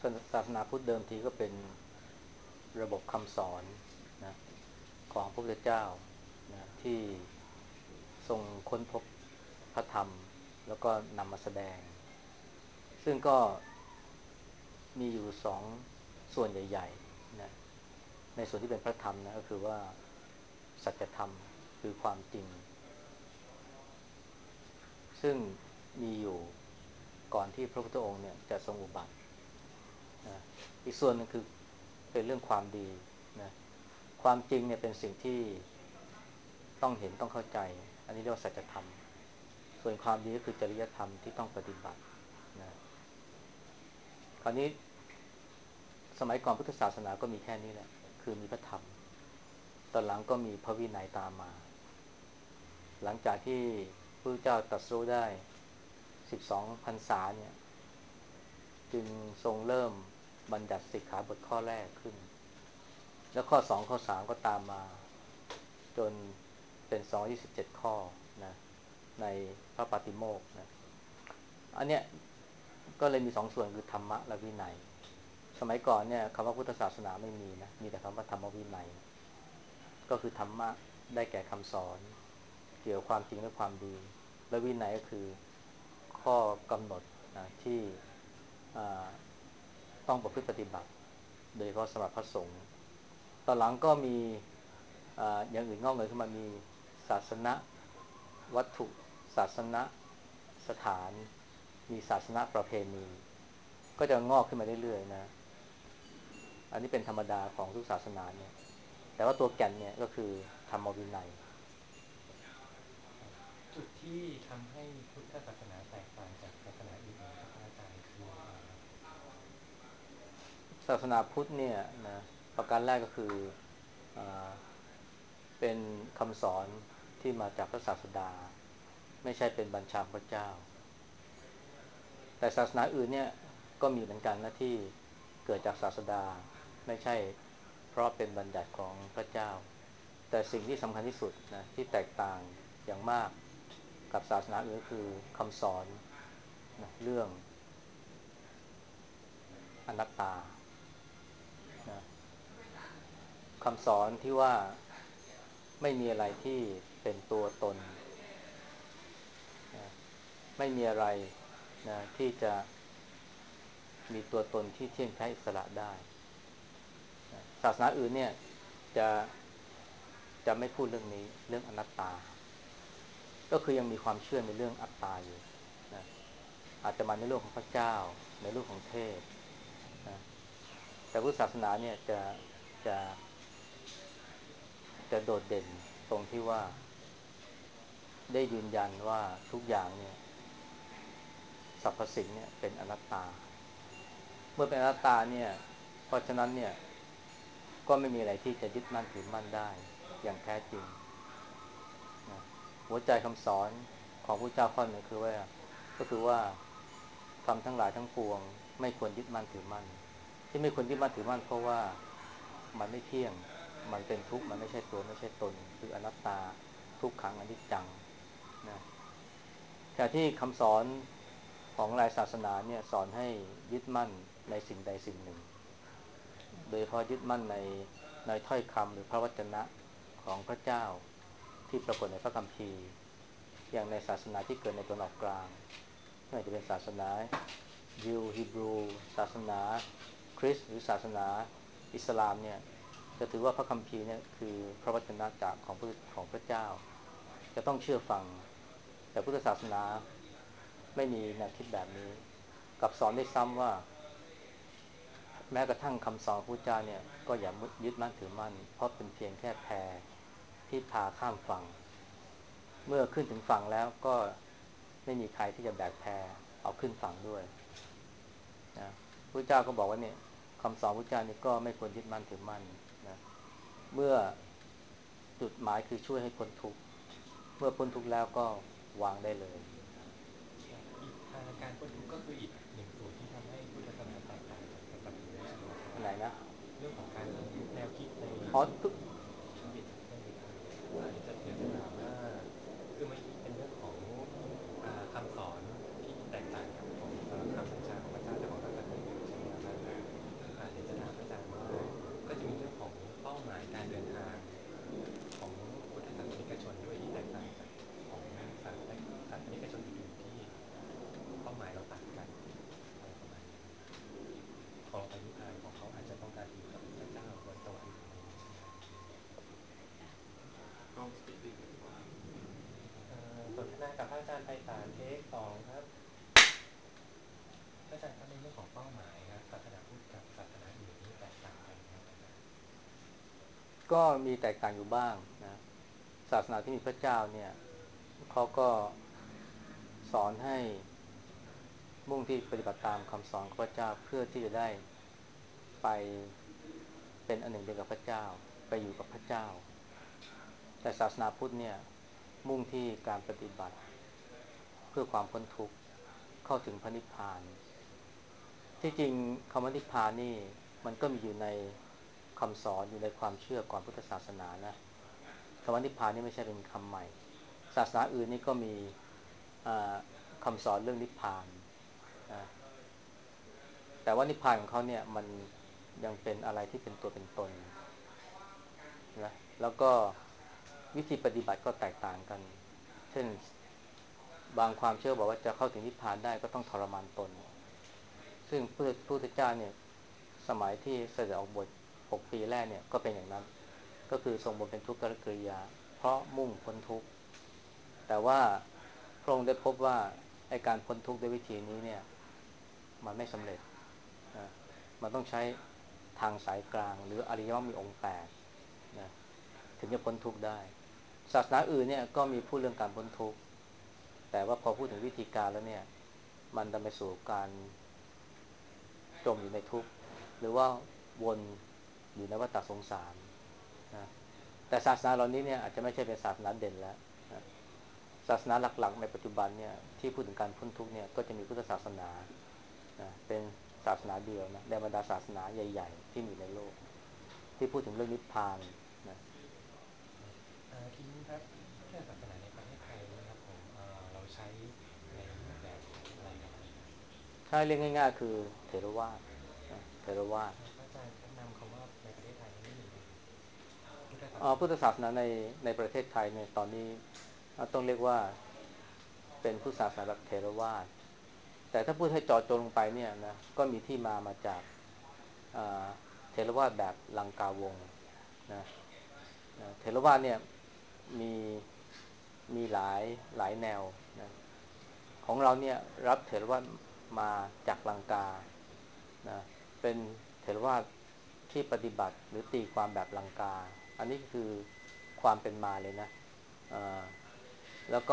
ศาสนาพุทธเดิมทีก็เป็นระบบคำสอนนะของพระพุทธเจ้านะที่ทรงค้นพบพระธรรมแล้วก็นำมาแสดงซึ่งก็มีอยู่สองส่วนใหญ่ๆนะในส่วนที่เป็นพระธรรมนะก็คือว่าสัจธรรมคือความจริงซึ่งมีอยู่ก่อนที่พระพุทธองค์เนี่ยจะทรงอุบัตินะอีกส่วนหนึงคือเป็นเรื่องความดีนะความจริงเนี่ยเป็นสิ่งที่ต้องเห็นต้องเข้าใจอันนี้เรียกว่าสัจธรรมส่วนความดีก็คือจริยธรรมที่ต้องปฏิบัตินะคราวนี้สมัยก่อนพุทธศาสนาก็มีแค่นี้แหละคือมีพระธรรมตอนหลังก็มีพระวินัยตามมาหลังจากที่พระเจ้าตรัสรู้ได้12พรรษาเนี่ยจึงทรงเริ่มบัญญัติสิกขาบทข้อแรกขึ้นแล้วข้อ2ข้อ3ก็ตามมาจนเป็น227ข้อนะในพระปาติโมกข์นะอันเนี้ยก็เลยมีสองส่วนคือธรรมะและวินัยสมัยก่อนเนี่ยคำว่าพุทธศาสนาไม่มีนะมีแต่คำว่าธรรมวินัยก็คือธรรมะได้แก่คำสอนเกี่ยวกับความจริงและความดีและวินัยก็คือข้อกำหนดนะที่ต้องประพฤติปฏิบัติโดยเฉพาะสำหรับพระสงฆ์ตอนหลังก็มีอย่างอื่นงอกเงยขึ้นมามีศาสนวัตถุศาสนสถานมีศาสนประเพณีก็จะงอกขึ้นมาเรื่อยๆนะอันนี้เป็นธรรมดาของทุกศาสนาเนี่ยแต่ว่าตัวแก่นเนี่ยก็คือธรรมวินัยจุดที่ทำให้พุทธศาสนาแตกต่างจากศาสนาอื่นๆครับอาจารย์คืออะไรครับศาสนาพุทธเนี่ยนะประการแรกก็คืออเป็นคำสอนที่มาจากพระศาสดาไม่ใช่เป็นบัญชาพระเจ้าแต่ศาสนาอื่นเนี่ยก็มีเหมือนกันนะที่เกิดจากศาสดาไม่ใช่เพราะเป็นบัญญัติของพระเจ้าแต่สิ่งที่สำคัญที่สุดนะที่แตกต่างอย่างมากกับศาสนาอื่นก็คือคำสอนนะเรื่องอนัตตานะคำสอนที่ว่าไม่มีอะไรที่เป็นตัวตนนะไม่มีอะไรนะที่จะมีตัวตนที่เที่ยงแท้อิสระได้นะศาสนาอื่นเนี่ยจะจะไม่พูดเรื่องนี้เรื่องอนัตตาก็คือยังมีความเชื่อในเรื่องอัตตาอยู่นะอาจจะมาในเรื่องของพระเจ้าในเรื่องของเทพนะแต่พุทธศาสนาเนี่ยจะจะโดดเด่นตรงที่ว่าได้ยืนยันว่าทุกอย่างเนี่ยสรรพสิ่งเนี่ยเป็นอนัตตาเมื่อเป็นอนัตตาเนี่ยเพราะฉะนั้นเนี่ยก็ไม่มีอะไรที่จะยึดมั่นถือมั่นได้อย่างแท้จริงนะหัวใจคำสอนของพระเจ้าข้อหนึ่งคือว่าก็คือว่าทำทั้งหลายทั้งปวงไม่ควรยึดมั่นถือมั่นที่ไม่ควรยึดมั่นถือมั่นเพราะว่ามันไม่เที่ยงมันเป็นทุกข์มันไม่ใช่ตัวไม่ใช่ตนคืออนัตตาทุกขังอนิจจังนะแต่ที่คำสอนของหลายศาสนาเนี่ยสอนให้ยึดมั่นในสิ่งใดสิ่งหนึ่งโดยเฉพาะยึดมั่นในถ้อยคำหรือพระวจนะของพระเจ้าที่ปรากฏในพระคัมภีร์อย่างในศาสนาที่เกิดในตะวันออกกลางไม่ว่าจะเป็นศาสนายิวฮีบรูศาสนาคริสต์หรือศาสนาอิสลามเนี่ยจะถือว่าพระคัมภีร์เนี่ยคือพระวจนะจากของพระเจ้าจะต้องเชื่อฟังแต่พุทธศาสนาไม่มีแนวคิดแบบนี้กับสอนได้ซ้ำว่า แม้กระทั่งคำสอนพระพุทธเจ้าเนี่ยก็อย่ายึดมั่นถือมั่นเพราะเป็นเพียงแค่แพที่พาข้ามฝั่งเมื่อขึ้นถึงฝั่งแล้วก็ไม่มีใครที่จะแบกแพเอาขึ้นฝั่งด้วยนะพระเจ้าก็บอกว่าเนี่ยคำสอนพระเจ้านี่ก็ไม่ควรยึดมั่นถือมั่นนะเมื่อจุดหมายคือช่วยให้พ้นทุกข์เมื่อพ้นทุกข์แล้วก็วางได้เลยครับอีกการพ้นทุกข์ก็คืออีกหนึ่งส่วนที่ทำให้พุทธศาสนาแตกต่างจากศาสนาอื่นใช่ไหมครับอาจารย์อันไหนนะเรื่องของการพ้นทุกข์แนวคิดในอ๋อทุกอยากจะถามว่าคือเมื่อกี้เป็นเรื่องของคำสอนที่แตกต่างกับของคำบัญชาของพระเจ้าจากของศาสนาอื่นใช่ไหมครับสองครับอาจารย์ครับในเรื่องของเป้าหมายครับศาสนาพุทธกับศาสนาอื่นนี่แตกต่างกันไหมครับอาจารย์ก็มีแตกต่างอยู่บ้างนะศาสนาที่มีพระเจ้าเนี่ยเขาก็สอนให้มุ่งที่ปฏิบัติตามคำสอนของพระเจ้าเพื่อที่จะได้ไปเป็นอันหนึ่งเดียวกับพระเจ้าไปอยู่กับพระเจ้าแต่ศาสนาพุทธเนี่ยมุ่งที่การปฏิบัติเพื่อความพ้นทุกข์เข้าถึงพระนิพพาน ที่จริงคำว่านิพพานนี่มันก็มีอยู่ในคำสอนอยู่ในความเชื่อก่อนพุทธศาสนานะคำว่านิพพานนี่ไม่ใช่เป็นคำใหม่ศาสนาอื่นนี่ก็มีคำสอนเรื่องนิพพานนะแต่ว่านิพพานของเขาเนี่ยมันยังเป็นอะไรที่เป็นตัวเป็นตนนะแล้วก็วิธีปฏิบัติก็แตกต่างกันเช่นบางความเชื่อบอกว่าจะเข้าถึงนิพพานได้ก็ต้องทรมานตนซึ่งพระพุทธเจ้าเนี่ยสมัยที่เสด็จออกบวช6 ปีแรกเนี่ยก็เป็นอย่างนั้นก็คือทรงบำเพ็ญทุกขกิริยาเพราะมุ่งพ้นทุกข์แต่ว่าพระองค์ได้พบว่าไอการพ้นทุกข์ด้วยวิธีนี้เนี่ยมันไม่สำเร็จนะมันต้องใช้ทางสายกลางหรืออริยมรรคมีองค์8นะถึงจะพ้นทุกข์ได้ศาสนาอื่นเนี่ยก็มีพูดเรื่องการพ้นทุกข์แต่ว่าพอพูดถึงวิธีการแล้วเนี่ยมันนำไปสู่การจมอยู่ในทุกข์หรือว่าวนอยู่ในวัฏสงสารนะแต่ศาสนาเหล่านี้เนี่ยอาจจะไม่ใช่เป็นศาสนาเด่นแล้วนะศาสนาหลักๆในปัจจุบันเนี่ยที่พูดถึงการพ้นทุกข์เนี่ยก็จะมีพุทธศาสนานะเป็นศาสนาเดียวนะในบรรดาศาสนาใหญ่ๆที่มีในโลกที่พูดถึงเรื่องนิพพานนะครับทีนี้ครับพุทธศาสนาในประเทศไทยนี่ครับผมเราใช้ในรูปแบบของอะไรครับอาจารย์ถ้าเรียกง่ายๆคือเถรวาทนะเถรวาทพระอาจารย์ครับนำคำว่าในประเทศไทยนี่ไม่มีเป็นพุทธศาสนาพุทธศาสนาในประเทศไทยเนี่ยตอนนี้ต้องเรียกว่าเป็นพุทธศาสนาแบบเถรวาท แต่ถ้าพูดให้เจาะจงลงไปเนี่ยนะก็มีที่มาจากเทรวาสแบบลังกาวงนะเทรวาสเนี่ยมีมีหลายแนวนะของเราเนี่ยรับเทรวาสมาจากลังกานะเป็นเทรวาสที่ปฏิบัติหรือตีความแบบลังกาอันนี้คือความเป็นมาเลยนะแล้ว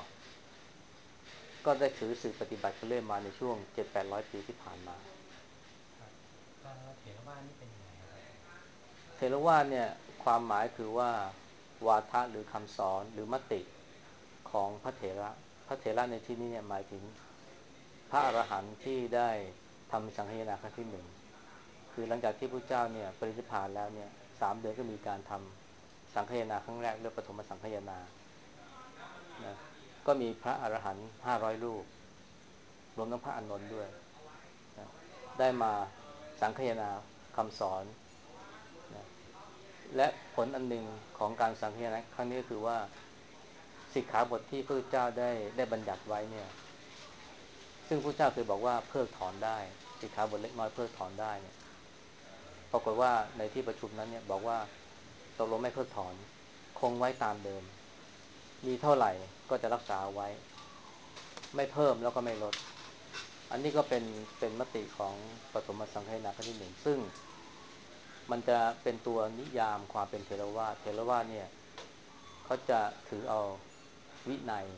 ก็ได้ถือสื่อปฏิบัติกันเรื่อยมาในช่วง700-800 ปีที่ผ่านมาครับเถรวาทนี่เป็นยังไงครับอาจารย์เทรวาสเนี่ยความหมายคือว่าวาทะหรือคำสอนหรือมติของพระเถระพระเถระในที่นี้เนี่ยหมายถึงพระอรหันต์ที่ได้ทำสังฆนาครั้งที่หนึ่งคือหลังจากที่พระเจ้าเนี่ยปรินิพพานแล้วเนี่ย3 เดือนก็มีการทำสังฆนาครั้งแรกเรียกปฐมสังฆนานะก็มีพระอรหันต์500 รูปรวมทั้งพระอานนท์ด้วยนะได้มาสังคายนาคำสอนนะและผลอันหนึ่งของการสังคายนาครั้งนี้ก็คือว่าสิกขาบทที่พระเจ้าได้บัญญัติไว้เนี่ยซึ่งพระเจ้าเคยบอกว่าเพิกถอนได้สิกขาบทเล็กน้อยเพิกถอนได้เนี่ยปรากฏว่าในที่ประชุมนั้นเนี่ยบอกว่าตกลงไม่เพิกถอนคงไว้ตามเดิมมีเท่าไหร่ก็จะรักษาไว้ไม่เพิ่มแล้วก็ไม่ลด อันนี้ก็เป็นมติของปฐมสังฆนาครั้งที่หนึ่งซึ่งมันจะเป็นตัวนิยามความเป็นเทรวาสเทรวาสเนี่ยเขาจะถือเอาวินัย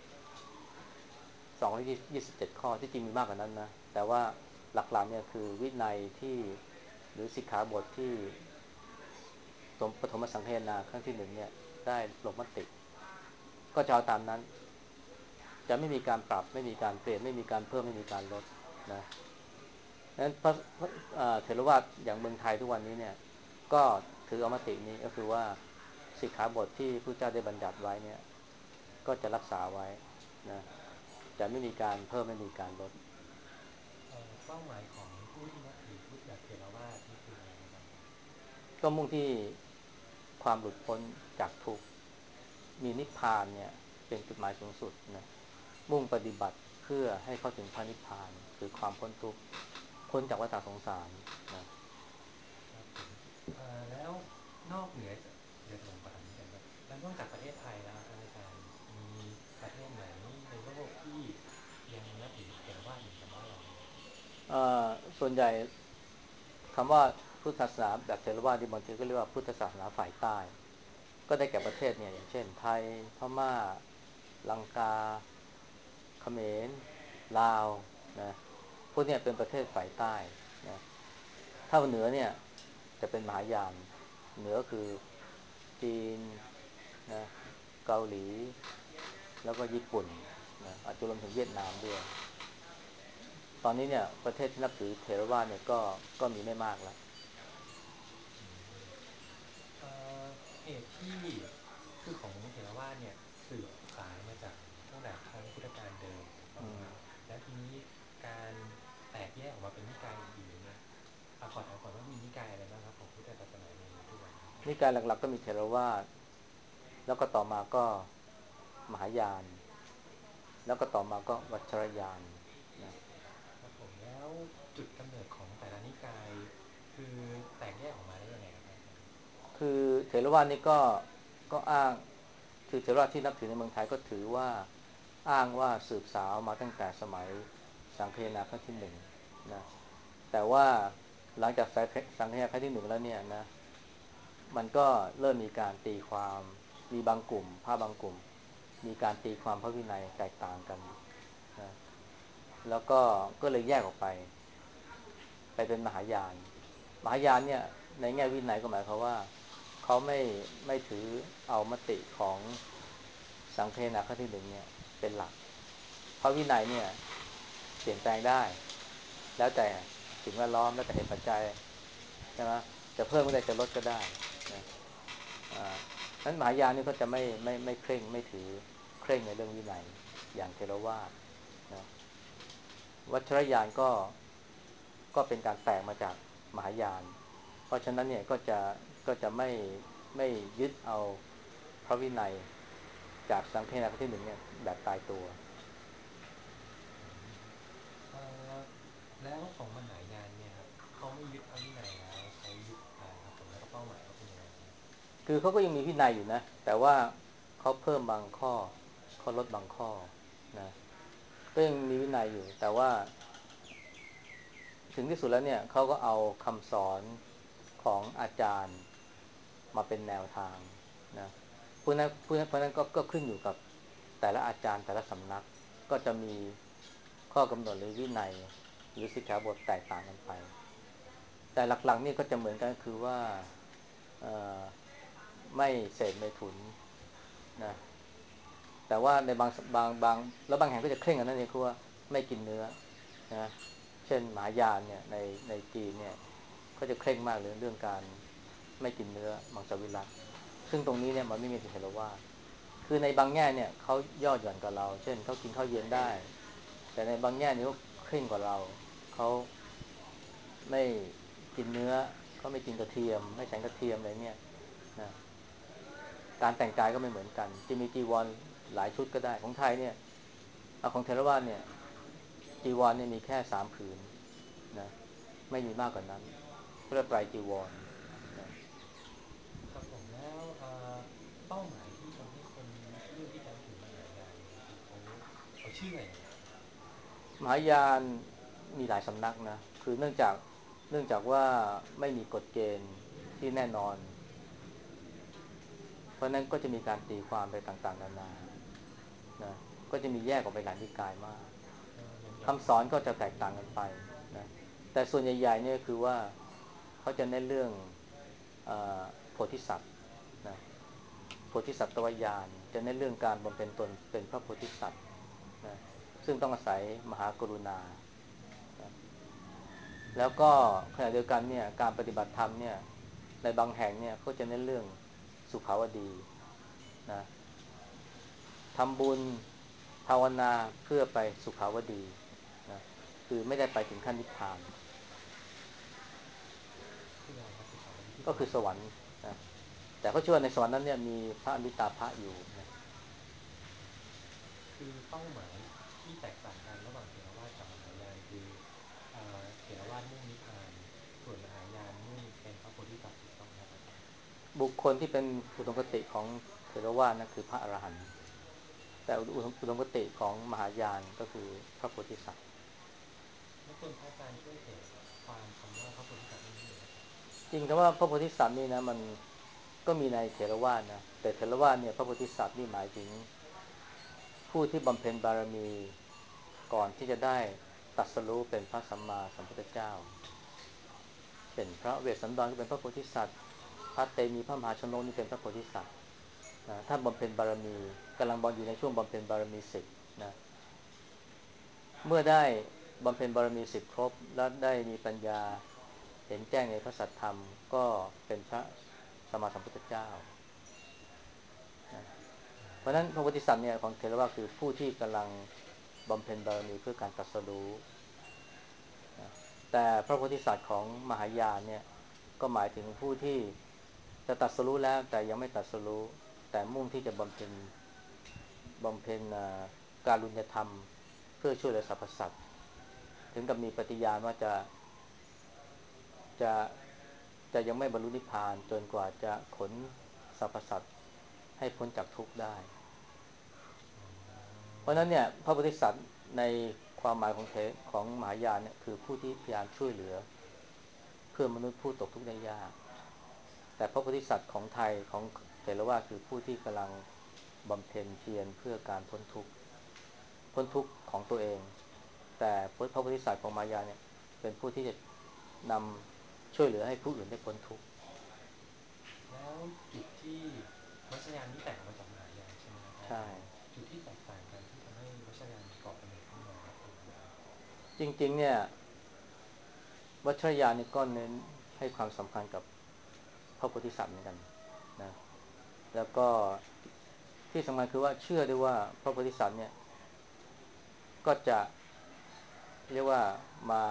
227 ข้อที่จริงมีมากกว่านั้นนะแต่ว่าหลักๆเนี่ยคือวินัยที่หรือสิกขาบทที่สมปฐมสังฆนาครั้งที่หนึ่งเนี่ยได้ลงมติก็จะเอาตามนั้นจะไม่มีการปรับไม่มีการเปลี่ยนไม่มีการเพิ่มไม่มีการลดนะนั้นพระเถรวาทอย่างเมืองไทยทุกวันนี้เนี่ยก็ถือเอามตินี้ก็คือว่าสิกขาบทที่พระเจ้าได้บัญญัติไว้เนี่ยก็จะรักษาไว้นะจะไม่มีการเพิ่มไม่มีการลดเป้าหมายของผู้ที่นับถือพุทธแบบเถรวาทนี่คืออะไรครับอาจารย์ก็มุ่งที่ความหลุดพ้นจากทุกข์มีนิพพานเนี่ยเป็นจุดหมายสูงสุดนะมุ่งปฏิบัติเพื่อให้เข้าถึงพระนิพพานคือความพ้นทุกข์พ้นจากวัฏสงสารนะครับผมแล้วนอกเหนือจากเดี๋ยวผมขอถามนิดนึงครับแล้วนอกจากประเทศไทยแล้วครับอาจารย์มีประเทศไหนในโลกที่เอ่อส่วนใหญ่คำว่าพุทธศาสนาแบบเทรวาสที่บางทีก็เรียกว่าพุทธศาสนาฝ่ายใต้ก็ได้แก่ประเทศเนี่ยอย่างเช่นไทยพม่าลังกาเขมรลาวนะพวกเนี้เป็นประเทศฝ่ายใต้นะถ้าเหนือเนี่ยจะเป็นมหายานเหนือคือจีนนะเกาหลีแล้วก็ญี่ปุ่นนะอาจจะรวมถึงเวียดนามด้วยตอนนี้เนี่ยประเทศที่นับถือเทรวาสเนี่ยก็มีไม่มากแล้วอืมเอ่อเหตุที่คือของเถรวาทเนี่ยสืบสายมาจากตั้งแต่ครั้งพุทธกาลเดิมถูกต้องไหมครับแล้วทีนี้การแตกแยกออกมาเป็นนิกายอื่นๆเนี่ยขอถามก่อนว่ามีนิกายอะไรบ้างครับของพุทธศาสนาในทุกวันนี้นิกายหลักๆก็มีเทรวาสแล้วก็ต่อมาก็มหายานแล้วก็ต่อมาก็วัชรยานนะครับผมแล้วจุดกำเนิดของแต่ละนิกายคือแตกแยกออกมาได้ยังไงครับอาจารย์คือเถรวาทนี่ก็อ้างคือเถรวาทที่นับถือในเมืองไทยก็ถือว่าอ้างว่าสืบสาวมาตั้งแต่สมัยสังคยนาครั้งที่หนึ่งนะแต่ว่าหลังจากสังคยนาครั้งที่หนึ่งแล้วเนี่ยนะมันก็เริ่มมีการตีความมีบางกลุ่มพระบางกลุ่มมีการตีความพระวินัยแตกต่างกันนะแล้วก็เลยแยกออกไปเป็นมหายาน มหายานเนี่ยในแง่วินัยก็หมายความว่าเขาไม่ถือเอามติของสังคเณาครั้งที่หนึ่งเนี่ยเป็นหลักเพราะวินัยเนี่ยเปลี่ยนแปลงได้แล้วแต่สิ่งแวดล้อมแล้วแต่เหตุปัจจัยใช่ไหมจะเพิ่มก็ได้จะลดก็ได้นะนั้นมหายานนี่ก็จะไม่เคร่งไม่ถือเคร่งในเรื่องวินัยอย่างเทรวาสนะวัชรยานก็เป็นการแตกมาจากมหายาน เพราะฉะนั้นเนี่ยก็จะไม่ยึดเอาพระวินัยจากสังฆนาคที่หนึ่งเนี่ยแบบตายตัวอืมเอ่อแล้วของมหายานเนี่ยครับเขาไม่ยึดพระวินัยแล้วเขายึดอะไรครับผมแล้วก็เป้าหมายเขาเป็นยังไงบ้างคือเขาก็ยังมีวินัยอยู่นะแต่ว่าเขาเพิ่มบางข้อเขาลดบางข้อนะก็ยังมีวินัยอยู่แต่ว่าถึงที่สุดแล้วเนี่ยเขาก็เอาคำสอนของอาจารย์มาเป็นแนวทางนะเพราะนั้นก็ขึ้นอยู่กับแต่ละอาจารย์แต่ละสำนักก็จะมีข้อกำหนดหรือวินัยหรือสิกขาบทแตกต่างกันไปแต่หลักๆนี่ก็จะเหมือนกันคือว่าเอ่อไม่เสพเมถุนนะแต่ว่าในบางแล้วบางแห่งก็จะเคร่งกันนั่นเองคือว่าไม่กินเนื้อนะเช่นหมายานเนี่ยในจีนเนี่ยก็จะเคร่งมากเลยเรื่องการไม่กินเนื้อมังสวิรัติซึ่งตรงนี้เนี่ยมันไม่มีในเทรวาสคือในบางแง่เนี่ยเขาย่อหย่อนกับเราเช่นเขากินข้าวเย็นได้แต่ในบางแง่เนี่ยเขาเคร่งกว่าเราเขาไม่กินเนื้อเขาไม่กินกระเทียมไม่ใส่กระเทียมอะไรเนี่ยนะการแต่งกายก็ไม่เหมือนกันจะมีจีวรหลายชุดก็ได้ของไทยเนี่ยของเทรวาสเนี่ยจีวรเนี่ยมีแค่3 ผืนนะไม่มีมากกว่านั้นเรียกไตรจีวรนะครับผมแล้วเป้าหมายที่ทำให้คนเลือกที่จะนับถือมหายานเนี่ยคือเขาเชื่อยังไงครับมหายานมีหลายสำนักนะคือเนื่องจากว่าไม่มีกฎเกณฑ์ที่แน่นอนเพราะนั้นก็จะมีการตีความไปต่างๆนานานะก็จะมีแยกออกไปหลายนิกายมากอย่างคำสอนก็จะแตกต่างกันไปนะแต่ส่วนใหญ่ๆเนี่ยคือว่าเขาจะเน้นเรื่องเอโพธิสัตว์นะโพธิสัตวญาณจะเน้นเรื่องการบำเพ็ญตนเป็นพระโพธิสัตว์นะซึ่งต้องอาศัยมหากรุณานะแล้วก็ขณะเดียวกันเนี่ยการปฏิบัติธรรมเนี่ยในบางแห่งเนี่ยเขาจะเน้นเรื่องสุขาวดีนะทำบุญภาวนาเพื่อไปสุขาวดีนะคือไม่ได้ไปถึงขั้นนิพพานคืออะไรครับสุขาวดีที่ก็เป็นอย่างนั้นนะครับคือสวรรค์นะแต่เขาเชื่อว่าในสวรรค์นั้นเนี่ยมีพระอมิตาภะอยู่นะคือเป้าหมายที่แตกต่างกันระหว่างเถรวาทกับมหายานคือเถรวาทมุ่งนิพพานส่วนมหายานมุ่งเป็นพระโพธิสัตว์ถูกต้องไหมครับอาจารย์บุคคลที่เป็นอุดมคติของเทรวาสนะคือพระอรหันต์แต่อุดมคติของมหายานก็คือพระโพธิสัตว์วนพระอาจารย์ช่วยขยายความคำว่าพระโพธิสัตว์นิดหนึ่งนะครับจริงคำว่าพระโพธิสัตว์นี่นะมันก็มีในเถรวาทนะแต่เถรวาทเนี่ยพระโพธิสัตว์นี่หมายถึงผู้ที่บำเพ็ญบารมีก่อนที่จะได้ตรัสรู้เป็นพระสัมมาสัมพุทธเจ้าเช่นพระเวสสันดรก็เป็นพระโพธิสัตว์พระเตมีพระมหาชนกนี่เป็นพระโพธิสัตว์นะท่านบำเพ็ญบารมีกำลังบำอยู่ในช่วงบำเพ็ญบารมี10นะเมื่อได้บำเพ็ญบารมี10ครบแล้วได้มีปัญญาเห็นแจ้งในพระสัทธรรมก็เป็นพระสัมมาสัมพุทธเจ้านะเพราะฉะนั้นพระโพธิสัตว์เนี่ยของเทรวาคือผู้ที่กำลังบำเพ็ญบารมีเพื่อการตรัสรู้นะแต่พระโพธิสัตว์ของมหายานเนี่ยก็หมายถึงผู้ที่จะตรัสรู้แล้วแต่ยังไม่ตรัสรู้แต่มุ่งที่จะบำเพ็ญการุญยธรรมเพื่อช่วยเหลือสรรพสัตว์ถึงกับมีปฏิญาณว่าจะจะยังไม่บรรลุนิพพานจนกว่าจะขนสรรพสัตว์ให้พ้นจากทุกข์ได้อ๋อเพราะฉะนั้นเนี่ยพระโพธิสัตว์ในความหมายของมหายานเนี่ยคือผู้ที่พยายามช่วยเหลือเพื่อมนุษย์ผู้ตกทุกข์ได้ยากแต่พระโพธิสัตว์ของไทยของเถรวาทคือผู้ที่กำลังบำเพ็ญเพียรเพื่อการพ้นทุกข์ของตัวเองแต่พระโพธิสัตว์ของมายาเนี่ยเป็นผู้ที่จะนำช่วยเหลือให้ผู้อื่นได้พ้นทุกข์แล้วจุดที่วัชรยานนี่แตกออกมาจากมหายานใช่ไหมครับพระอาใช่จารย์จุดที่แตกต่างกันที่ทำให้วัชรยานก่อกำเนิดขึ้นมาเป็นอะไรครับจริงๆเนี่ยวัชรยานนี่ก็เน้นให้ความสำคัญกับพระโพธิสัตว์เหมือนกันนะแล้วก็ที่สำคัญคือว่าเชื่อด้วยว่าพระโพธิสัตว์เนี่ยก็จะเรียกว่ามา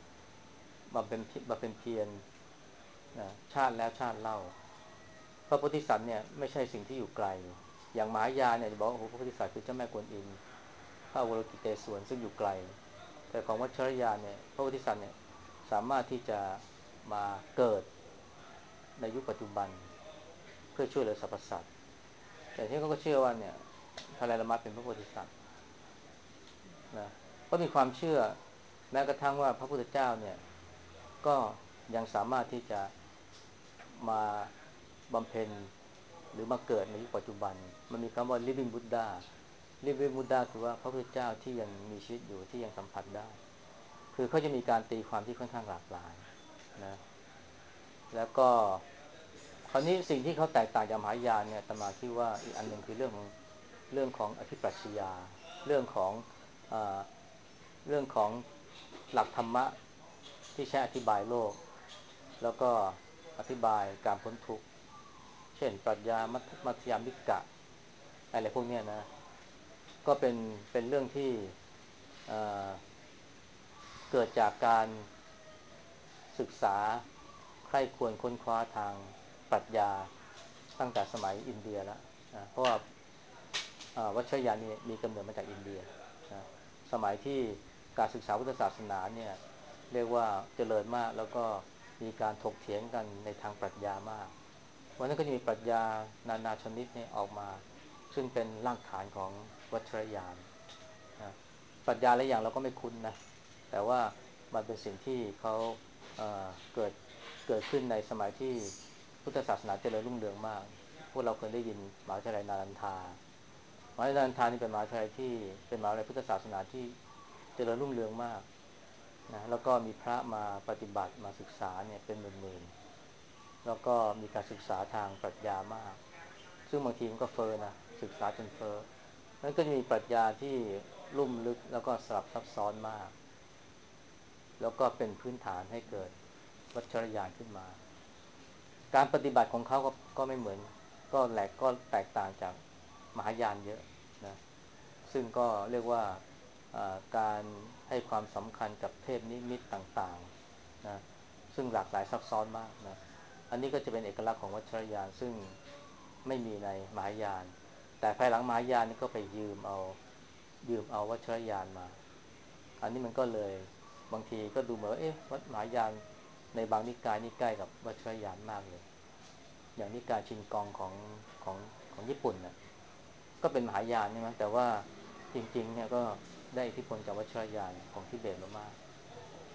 บำเพ็ญเพียรนะชาติแล้วชาติเล่าพระโพธิสัตว์เนี่ยไม่ใช่สิ่งที่อยู่ไกลอย่างมหายานเนี่ยจะบอกว่าโอ้โหพระโพธิสัตว์คือเจ้าแม่กวนอิมพระอวโลกิเตศวรซึ่งอยู่ไกลแต่ของวัชรยานเนี่ยพระโพธิสัตว์เนี่ยสามารถที่จะมาเกิดในยุคปัจจุบันเพื่อช่วยเหลือสรรพสัตว์แต่ที่เขาก็เชื่อว่าเนี่ยพระไตรลักษณ์เป็นพระโพธิสัตว์นะก็มีความเชื่อแม้กระทั่งว่าพระพุทธเจ้าเนี่ยก็ยังสามารถที่จะมาบำเพ็ญหรือมาเกิดในยุคปัจจุบันมันมีคำว่า living Buddha living Buddha คือว่าพระพุทธเจ้าที่ยังมีชีวิตอยู่ที่ยังสัมผัสได้คือเขาจะมีการตีความที่ค่อนข้างหลากหลายนะแล้วก็คราวนี้สิ่งที่เขาแตกต่างจากมหายานเนี่ยอาตมาคิดว่าอีกอันหนึ่งคือเรื่องของอภิปรัชญาเรื่องของเอ่อเรื่องของหลักธรรมะที่ใช้อธิบายโลกแล้วก็อธิบายการพ้นทุกข์เช่นปรัชญามัธยมิกะอะไรพวกเนี้ยนะก็เป็นเรื่องที่เอ่อเกิดจากการศึกษาใคร่ควรค้นคว้าทางปรัชญาตั้งแต่สมัยอินเดียแล้วนะเพราะว่าวัชรยานนี่มีกำเนิดมาจากอินเดียนะสมัยที่การศึกษาพุทธศาสนาเนี่ยเรียกว่าเจริญมากแล้วก็มีการถกเถียงกันในทางปรัชญามากวันนั้นก็จะมีปรัชญานานาชนิดเนี่ยออกมาซึ่งเป็นรากฐานของวัชรยานนะปรัชญาหลายอย่างเราก็ไม่คุ้นนะแต่ว่ามันเป็นสิ่งที่เขาเอ่อเกิดเกิดขึ้นในสมัยที่พุทธศาสนาเจริญรุ่งเรืองมากพวกเราเคยได้ยินมหาวิทยาลัยนารันทามหาวิทยาลัยนารันทานี่เป็นมหาวิทยาลัยที่เป็นมหาวิทยาลัยพุทธศาสนาที่เจริญรุ่งเรืองมากนะแล้วก็มีพระมาปฏิบัติมาศึกษาเนี่ยเป็นหมื่นๆแล้วก็มีการศึกษาทางปรัชญามากซึ่งบางทีมันก็เฟอนะศึกษาจนเฟอนั้นก็จะมีปรัชญาที่ลุ่มลึกแล้วก็สลับซับซ้อนมากแล้วก็เป็นพื้นฐานให้เกิดวัชรยานขึ้นมาการปฏิบัติของเขาก็ไม่เหมือนก็แตกต่างจากมหายานเยอะนะซึ่งก็เรียกว่าการให้ความสำคัญกับเทพนิมิตต่างๆนะซึ่งหลากหลายซับซ้อนมากนะอันนี้ก็จะเป็นเอกลักษณ์ของวัชรยานซึ่งไม่มีในมหายานแต่ภายหลังมหายานนี่ก็ไปยืมเอาวัชรยานมาอันนี้มันก็เลยบางทีก็ดูเหมือนว่าเอ๊ะวัดมหายานในบางนิกายนี่ใกล้กับวัชรยานมากเลยอย่างนิกายชินกองของของญี่ปุ่นน่ะก็เป็นมหายานใช่ไหมแต่ว่าจริงๆเนี่ยก็ได้อิทธิพลจากวัชรยานของทิเบตมามาก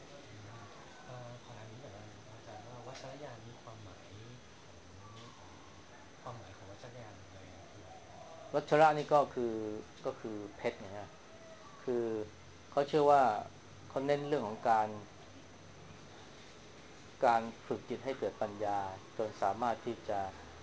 ชรยานนี้ของอ่าความหมายของวัชรยานเลยคืออะไรครับวัชระนี่ก็คือเพชรเนี่ยนะคือเขาเชื่อว่าเขาเน้นเรื่องของการฝึกจิตให้เกิดปัญญาจนสามารถที่จะ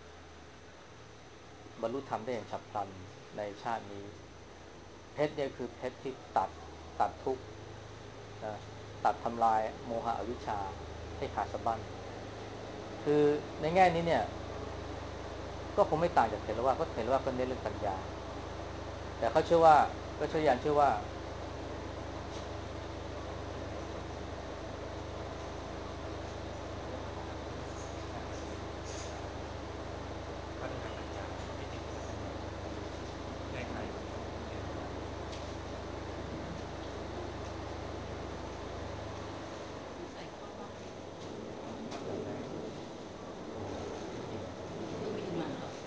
บรรลุธรรมได้อย่างฉับพลันในชาตินี้เพชรเนี่ยคือเพชรที่ตัดทุกข์นะตัดทำลายโมหะอวิชชาให้ขาดสะบั้นคือในแง่นี้เนี่ยก็คงไม่ต่างจากเถรวาทเพราะเถรวาทก็เน้นเรื่องปัญญาแต่เขาเชื่อว่าก็เชื่อยันเชื่อว่าการพัฒนาปัญญาให้ถึงขั้นบรรลุคล้ายๆกับของเทรวาทใส่ข้าวบ้างอย่างไรไม่กินไม่ได้กินมาเหรอ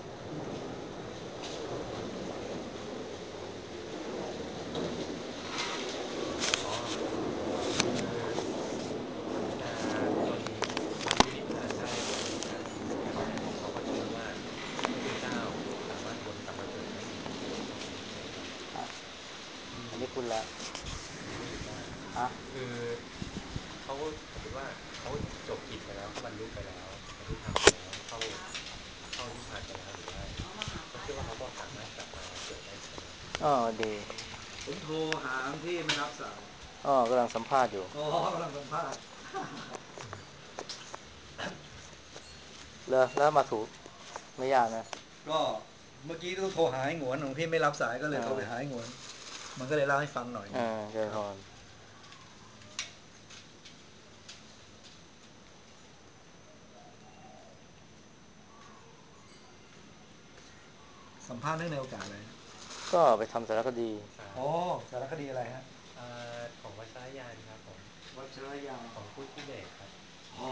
อ๋อคือพัฒนาจนบรรลุนิพพานได้ภายในชาตินี้เนี่ยเขาก็เชื่อว่าพระพุทธเจ้าสามารถวนกลับมาเกิดได้อีกของเทรวาทอ่ะที่อันนี้คุณละที่พูดว่าอ่ะคือเขาสมมติว่าเขาจบกิจไปแล้วเขาบรรลุไปแล้วบรรลุธรรมไปแล้วเข้านิพพานไปแล้วหรือว่าเอามาหาเขาป้าเชื่อว่าเขาก็จ๋าสามารถกลับมาเกิดได้อีกเสมออ๋อดีผมโทรหาพี่ไม่รับสายอ๋อกำลังสัมภาษณ์อยู่อ๋อกำลังสัมภาษณ์เลยแล้วมาถูกไม่ยากนะก็เมื่อกี้ต้องโทรหาไอ้หงวนของพี่ไม่รับสายก็เลยโทรไปหาไอ้หงวนมันก็เลยเล่าให้ฟังหน่อยนึงเจริครับญพรสัมภาษณ์เรื่องในโอกาสอะไรฮะก็ไปทำสารคดีอ๋อสารคดีอะไรฮะของวัชรยานครับผมวัชรยาของพุทธิเบศครับอ๋อ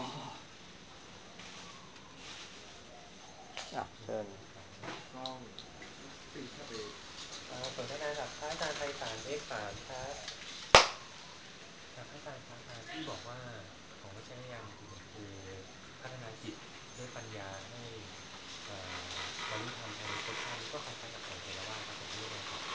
เชิญก็ปิดเข้าไปสนทนากับพระอาจารย์ไพศาลX3ครับพระอาจารย์ครับที่บอกว่าของวัชรยานจริงๆคือพัฒนาจิตด้วยปัญญาให้บรรลุธรรมภายในภพชาตินี้ก็คล้ายๆกับของเทรวาทครับผมไม่แน่ใจ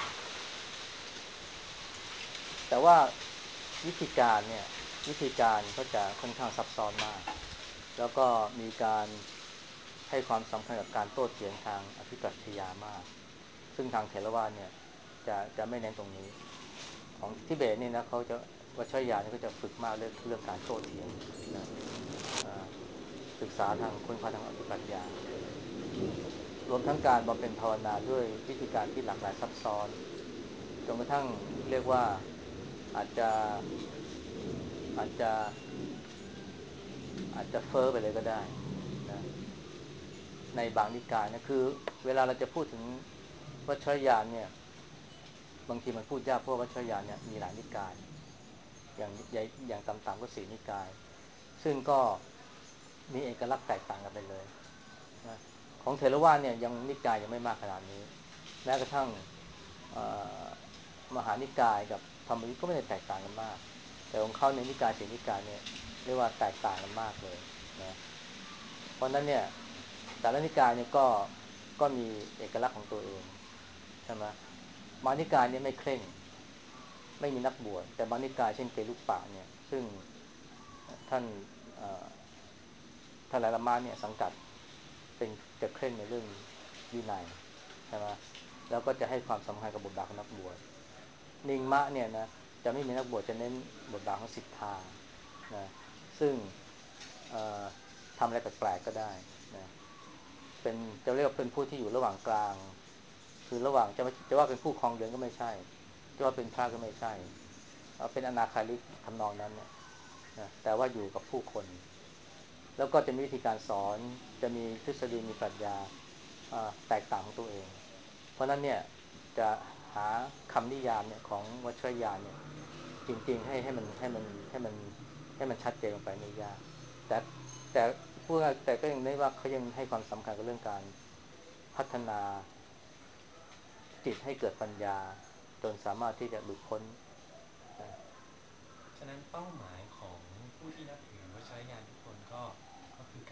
แต่ว่าวิธีการเนี่ยวิธีการก็จะค่อนข้างซับซ้อนมากแล้วก็มีการให้ความสำคัญกับการโต้เถียงทางอภิปรัชญามากซึ่งทางเถรวาทเนี่ยจะไม่เน้นตรงนี้ของทิเบตนี่นะเขาจะวัชรยานนี่ก็จะฝึกมากเรื่องการโต้เถียงนะศึกษาทางค้นคว้าทางอภิปรัชญารวมทั้งการบำเพ็ญภาวนาด้วยวิธีการที่หลากหลายซับซ้อนจนกระทั่งเรียกว่าอาจจะอาจจะอาจจะเฟ้อไปเลยก็ได้นะในบางนิกายนะคือเวลาเราจะพูดถึงวัชรยานเนี่ยบางทีมันพูดยากเพราะวัชรยานเนี่ยมีหลายนิกายอย่างต่ำๆก็สี่นิกายซึ่งก็มีเอกลักษณ์แตกต่างกันไปเลยนะของเถรวาทเนี่ยยังนิกายยังไม่มากขนาดนี้แม้กระทั่งมหานิกายกับธรรมยุทธ์ก็ไม่ได้แตกต่างกันมากแต่ของเขาในนิกายสี่นิกายเนี่ยเรียกว่าแตกต่างกันมากเลยนะเพราะนั้นเนี่ยแต่ละนิกายเนี่ยก็มีเอกลักษณ์ของตัวเองใช่ไหมมานิกายเนี่ยไม่เคร่งไม่มีนักบวชแต่มานิกายเช่นเกลุปปะเนี่ยซึ่งท่านท่านหลายละมาเนี่ยสังกัดเป็นจะเคร่งในเรื่องวินัยใช่ไหมแล้วก็จะให้ความสำคัญกับบทบาทของนักบวชนิงมะเนี่ยนะจะไม่มีนักบวชจะเน้นบทบาทของศิทธานะซึ่งทำอะไรแปลกๆก็ได้นะเป็นจะเรียกเป็นผู้ที่อยู่ระหว่างกลางคือระหว่างจะว่าเป็นผู้ครองเรือนก็ไม่ใช่จะว่าเป็นพระก็ไม่ใช่เป็นอนาคาริกทำนองนั้นเนี่ยนะแต่ว่าอยู่กับผู้คนแล้วก็จะมีวิธีการสอนจะมีทฤษฎีมีปรัชญาแตกต่างของตัวเองเพราะนั้นเนี่ยจะหาคำนิยามเนี่ยของวัชรยานเนี่ยจริงๆให้มันชัดเจนลงไปไม่ยากแต่แต่พูดง่ายแต่ก็ยังได้ว่าเขายังให้ความสำคัญกับเรื่องการพัฒนาจิตให้เกิดปัญญาจนสามารถที่จะหลุดพ้นนะฉะนั้นเป้าหมายของผู้ที่นับถือวัชรยานทุกคนก็คือ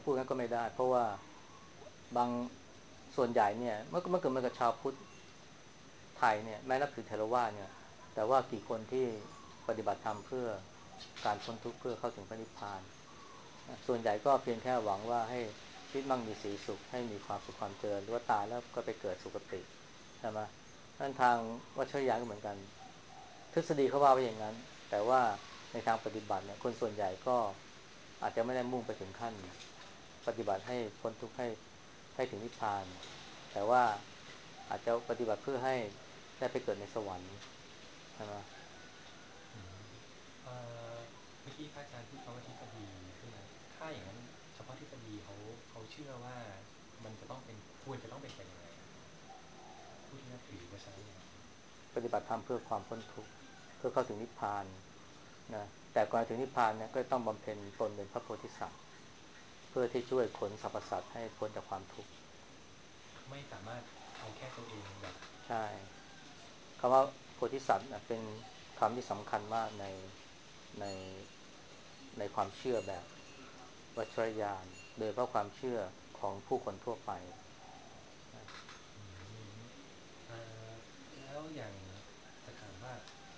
พูดงั้นก็ไม่ได้เพราะว่าบางส่วนใหญ่เนี่ยเมื่อเกิดมากับชาวพุทธไทยเนี่ยแม้นับถือเทรวาสเนี่ยแต่ว่ากี่คนที่ปฏิบัติธรรมเพื่อการพ้นทุกข์เพื่อเข้าถึงพระนิพพานส่วนใหญ่ก็เพียงแค่หวังว่าให้ชีวิตมั่งมีสีสุขให้มีความสุขความเจริญหรือว่าตายแล้วก็ไปเกิดสุคติใช่ไหมนั่นทางวัชรยานก็เหมือนกันทฤษฎีเขาว่าไว้อย่างนั้นแต่ว่าในทางปฏิบัติเนี่ยคนส่วนใหญ่ก็อาจจะไม่ได้มุ่งไปถึงขั้นปฏิบัติให้พ้นทุกข์ให้ถึงนิพพานแต่ว่าอาจจะปฏิบัติเพื่อให้ได้ไปเกิดในสวรรค์ใช่ไหมอืมเอ่อเมื่อกี้พระอาจารย์พูดคำว่าทฤษฎีขึ้นมาถ้าอย่างนั้นเฉพาะทฤษฎีเขาเชื่อว่ามันจะต้องเป็นควรจะต้องเป็นไปยังไงครับผู้ที่นับถือวัชรยานปฏิบัติธรรมเพื่อความพ้นทุกข์เพื่อเข้าถึงนิพพานนะแต่ก่อนถึงนิพพานเนี่ยก็ต้องบำเพ็ญตนเป็นพระโพธิสัตว์เพื่อที่ช่วยขนสรรพสัตว์ให้พ้นจากความทุกข์ไม่สามารถเอาแค่ตัวเองแบบใช่คำว่าโพธิสัตว์เป็นคำที่สำคัญมากในในความเชื่อแบบวัชรยานโดยเพราะความเชื่อของผู้คนทั่วไปอืมเอ่อแล้วอย่างจะถามว่า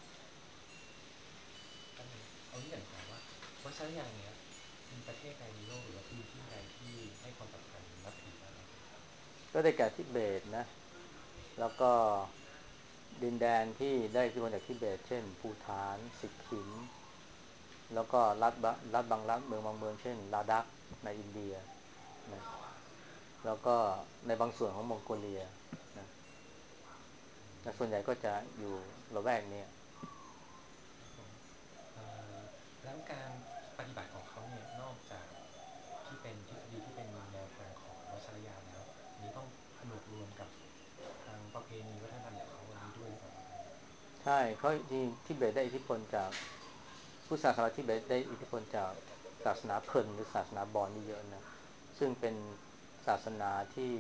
อันนี้เอาอย่างถามว่าวัชรยานเนี้ยมีประเทศใดในโลกหรือว่าพื้นที่ใดที่ให้ความสำคัญนับถือบ้างไหมครับก็ได้แก่ทิเบตนะแล้วก็ดินแดนที่ได้ที่มาจากทิเบตเช่นภูฏานสิกขิมแล้วก็รัฐบางรัฐเมืองบางเมืองเช่นลาดักในอินเดียนะแล้วก็ในบางส่วนของมองโกเลียนะแต่ส่วนใหญ่ก็จะอยู่ละแวกนี้ครับผมเอ่อแล้วการปฏิบัติของเขาเนี่ยนอกจากที่เป็นทฤษฎีที่เป็นแนวทางของวัชรยานแล้วอันนี้ต้องผนวกรวมกับทางประเพณีวัฒนธรรมของเขาอันนี้ด้วยหรือเปล่าครับอันนี้ใช่เขาที่ทิเบตได้อิทธิพลจากพุทธศาสนาทิเบตได้อิทธิพลจากศาสนาเพลินหรือศาสนาบอญนี่เยอะนะซึ่งเป็นศาสนาที่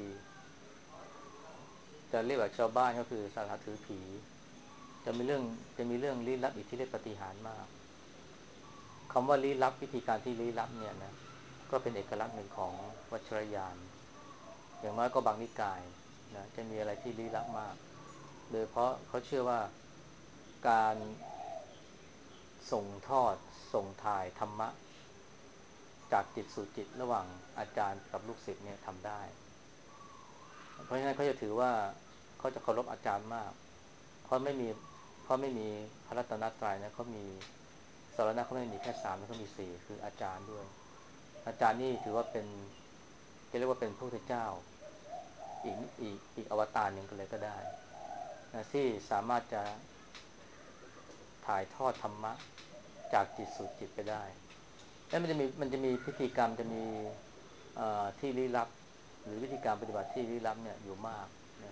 จะเรียกแบบชาวบ้านก็คือศาสนาถือผีจะมีเรื่องจะมีเรื่องลี้ลับอิทธิฤทธิปาฏิหาริย์มากคำว่าลี้ลับวิธีการที่ลี้ลับเนี่ยนะก็เป็นเอกลักษณ์หนึ่งของวัชรยานอย่างน้อยก็บางนิกายนะจะมีอะไรที่ลี้ลับมากโดยเพราะเขาเชื่อว่าการส่งทอดส่งถ่ายธรรมะจากจิตสู่จิตระหว่างอาจารย์กับลูกศิษย์เนี่ยทำได้เพราะฉะนั้นเขาจะถือว่าเขาจะเคารพอาจารย์มากเพราะไม่มีเพราะไม่มีพระรัตนตรัยนะเขามีสารณะเขาไม่มีแค่สามแล้วเขามีสี่คืออาจารย์ด้วยอาจารย์นี่ถือว่าเป็นจะเรียกว่าเป็นพระพุทธเจ้าอีกอวตารหนึ่งก็เลยก็ได้นะที่สามารถจะถ่ายทอดธรรมะจากจิตสู่จิตไปได้แล้วมันจะมีพิธีกรรมจะมีที่ลี้ลับหรือวิธีการปฏิบัติที่ลี้ลับเนี่ยอยู่มากนะ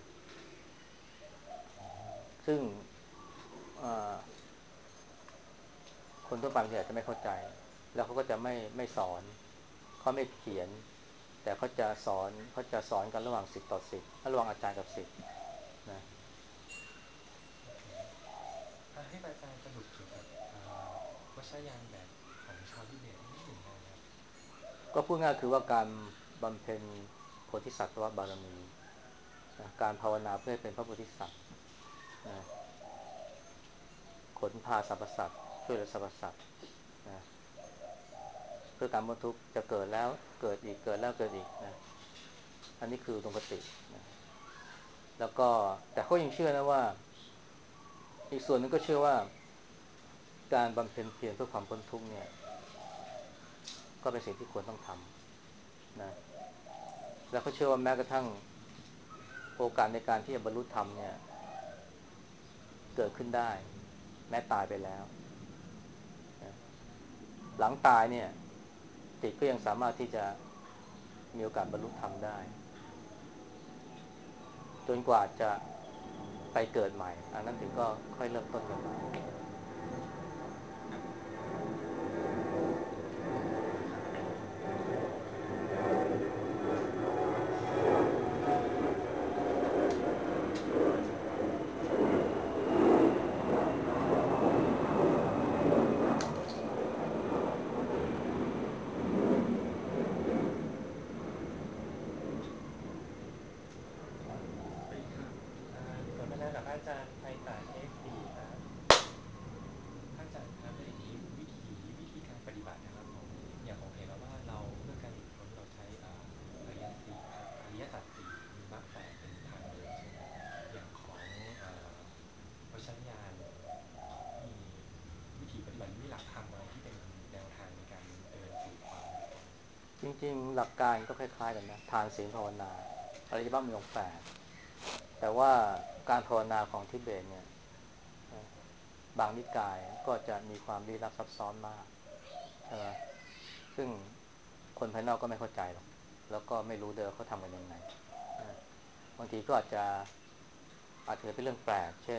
ซึ่งคนทั่วไปบางทีอาจจะไม่เข้าใจแล้วเขาก็จะไม่สอนเขาไม่เขียนแต่เขาจะสอนกันระหว่างศิษย์ต่อศิษย์ระหว่างอาจารย์กับศิษย์นะครับผมให้อาจารย์สรุปเกี่ยวกับวัชรยานแบบของชาวทิเบตนิดหนึ่งได้ไหมครับก็พูดง่ายคือว่าการบำเพ็ญโพธิสัตวบารมีนะการภาวนาเพื่อให้เป็นพระโพธิสัตว์นะขนพาสรรพสัตว์ช่วยเหลือสรรพสัตว์นะเพื่อการบรรทุกข์จะเกิดแล้วเกิดอีกเกิดแล้วเกิดอีกนะอันนี้คืออุดมคตินะแล้วก็แต่เขายังเชื่อนะว่าอีกส่วนหนึงก็เชื่อว่าการบำเพ็ญเพียรเพื่อความพ้นทุกข์เนี่ยก็เป็นสิ่งที่ควรต้องทำนะแล้วเขาเชื่อว่าแม้กระทั่งโอกาสในการที่จะบรรลุธรรมเนี่ยเกิดขึ้นได้แม้ตายไปแล้วนะหลังตายเนี่ยจิตก็ยังสามารถที่จะมีโอกาสบรรลุธรรมได้จนกว่าจะไปเกิดใหม่อันนั้นถึงก็ค่อยเริ่มต้นกันใหม่ริงๆหลักการก็คล้ายๆกันนะทานศีลภาวนาอริยมรรคมีองค์แปดแต่ว่าการภาวนาของทิเบตเนี่ยบางนิกายก็จะมีความลี้ลับซับซ้อนมากใช่ไหมซึ่งคนภายนอกก็ไม่เข้าใจหรอกแล้วก็ไม่รู้เด้อเขาทำกันยังไงนะบางทีก็อาจจะเป็นเรื่องแปลกเช่น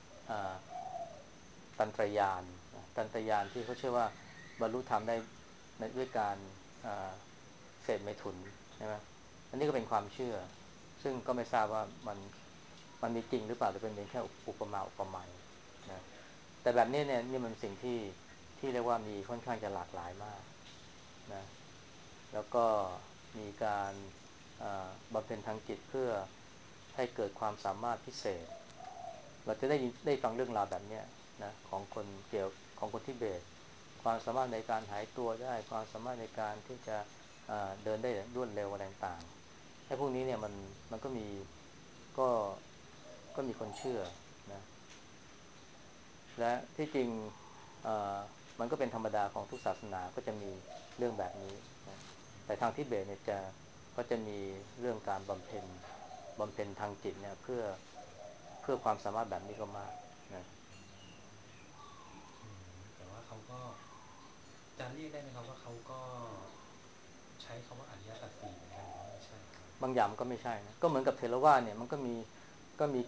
ตันตรยานตันตรยานที่เขาเชื่อว่าบรรลุธรรมได้ด้วยการเสพเมถุนใช่ไหมอันนี้ก็เป็นความเชื่อซึ่งก็ไม่ทราบว่ามันมีจริงหรือเปล่าหรือเป็นเพียงแค่อุปมาอุปไมยนะแต่แบบนี้เนี่ยนี่มันสิ่งที่เรียกว่ามีค่อนข้างจะหลากหลายมากนะแล้วก็มีการบำเพ็ญทางจิตเพื่อให้เกิดความสามารถพิเศษเราจะได้ฟังเรื่องราวแบบนี้นะของคนเกี่ยวของคนทิเบตความสามารถในการหายตัวได้ความสามารถในการที่จะเดินได้รวดเร็วอะไรต่างๆไอ้พวกนี้เนี่ยมันก็ก็มีคนเชื่อนะและที่จริงมันก็เป็นธรรมดาของทุกศาสนาก็จะมีเรื่องแบบนี้นะแต่ทางทิเบตเนี่ยก็จะมีเรื่องการบำเพ็ญทางจิตเนี่ยเพื่อความสามารถแบบนี้ก็มากนะแต่ว่าเขาก็จะเรียกได้ไหมครับว่าเขาก็ใช้คำว่าอริยสัจสี่เหมือนกันหรือว่าไม่ใช่ครับบางอย่างมันก็ไม่ใช่นะก็เหมือนกับเทรวาสเนี่ยมันก็มี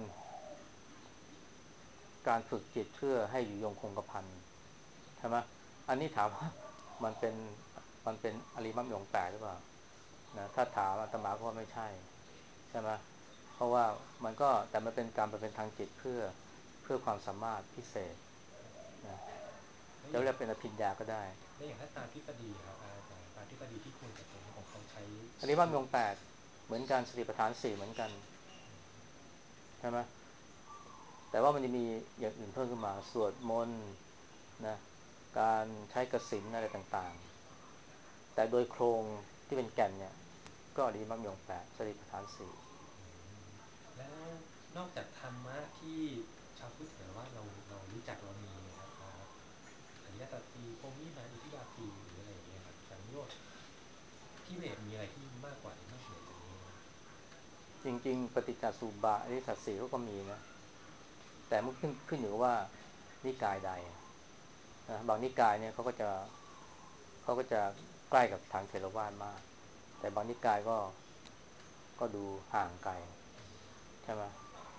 การฝึกจิตเพื่อให้อยู่ยงคงกระพันใช่ไหมอันนี้ถามว่ามันเป็นมันเป็นอริมัมยงแปดหรือเปล่านะถ้าถามอาตมาก็ว่าไม่ใช่ใช่ไหมเพราะว่ามันก็แต่มันเป็นการเป็นทางจิตเพื่อความสามารถพิเศษนะจะแล้วอย่างเรียกเป็นอภิญญาก็ได้แล้วอย่างถ้าตามทฤษฎีครับอาจารย์ตามทฤษฎีที่ควรจะเป็นของเขาใช้อริมัมยงแปดเหมือนกันสติปัฏฐานสี่เหมือนกันใช่ไหมแต่ว่ามันจะมีอย่างอื่นเพิ่มขึ้นมาสวดมนต์นะการใช้กสิณอะไรต่างๆแต่โดยโครงที่เป็นแก่นเนี่ยก็อริมัมยงแปดสติปัฏฐานสี่แล้วนอกจากธรรมะที่ชาวพุทธเถรวาทเรารู้จักเรามีนะครับอริยสัจสี่พรหมวิหารอิทธิบาทสี่หรืออะไรอย่างเงี้ยครับสังโยชน์ที่เบสมีอะไรที่มากกว่านี้นอกเหนือจากนี้ไหมครับจริงๆปฏิจจสุบาทอริยสัจสี่ก็มีนะแต่มันขึ้นอยู่กับว่านิกายใดนะบางนิกายเนี่ยเขาก็จะใกล้กับทางเทรวาสมากแต่บางนิกายก็ดูห่างไกลใช่ไหม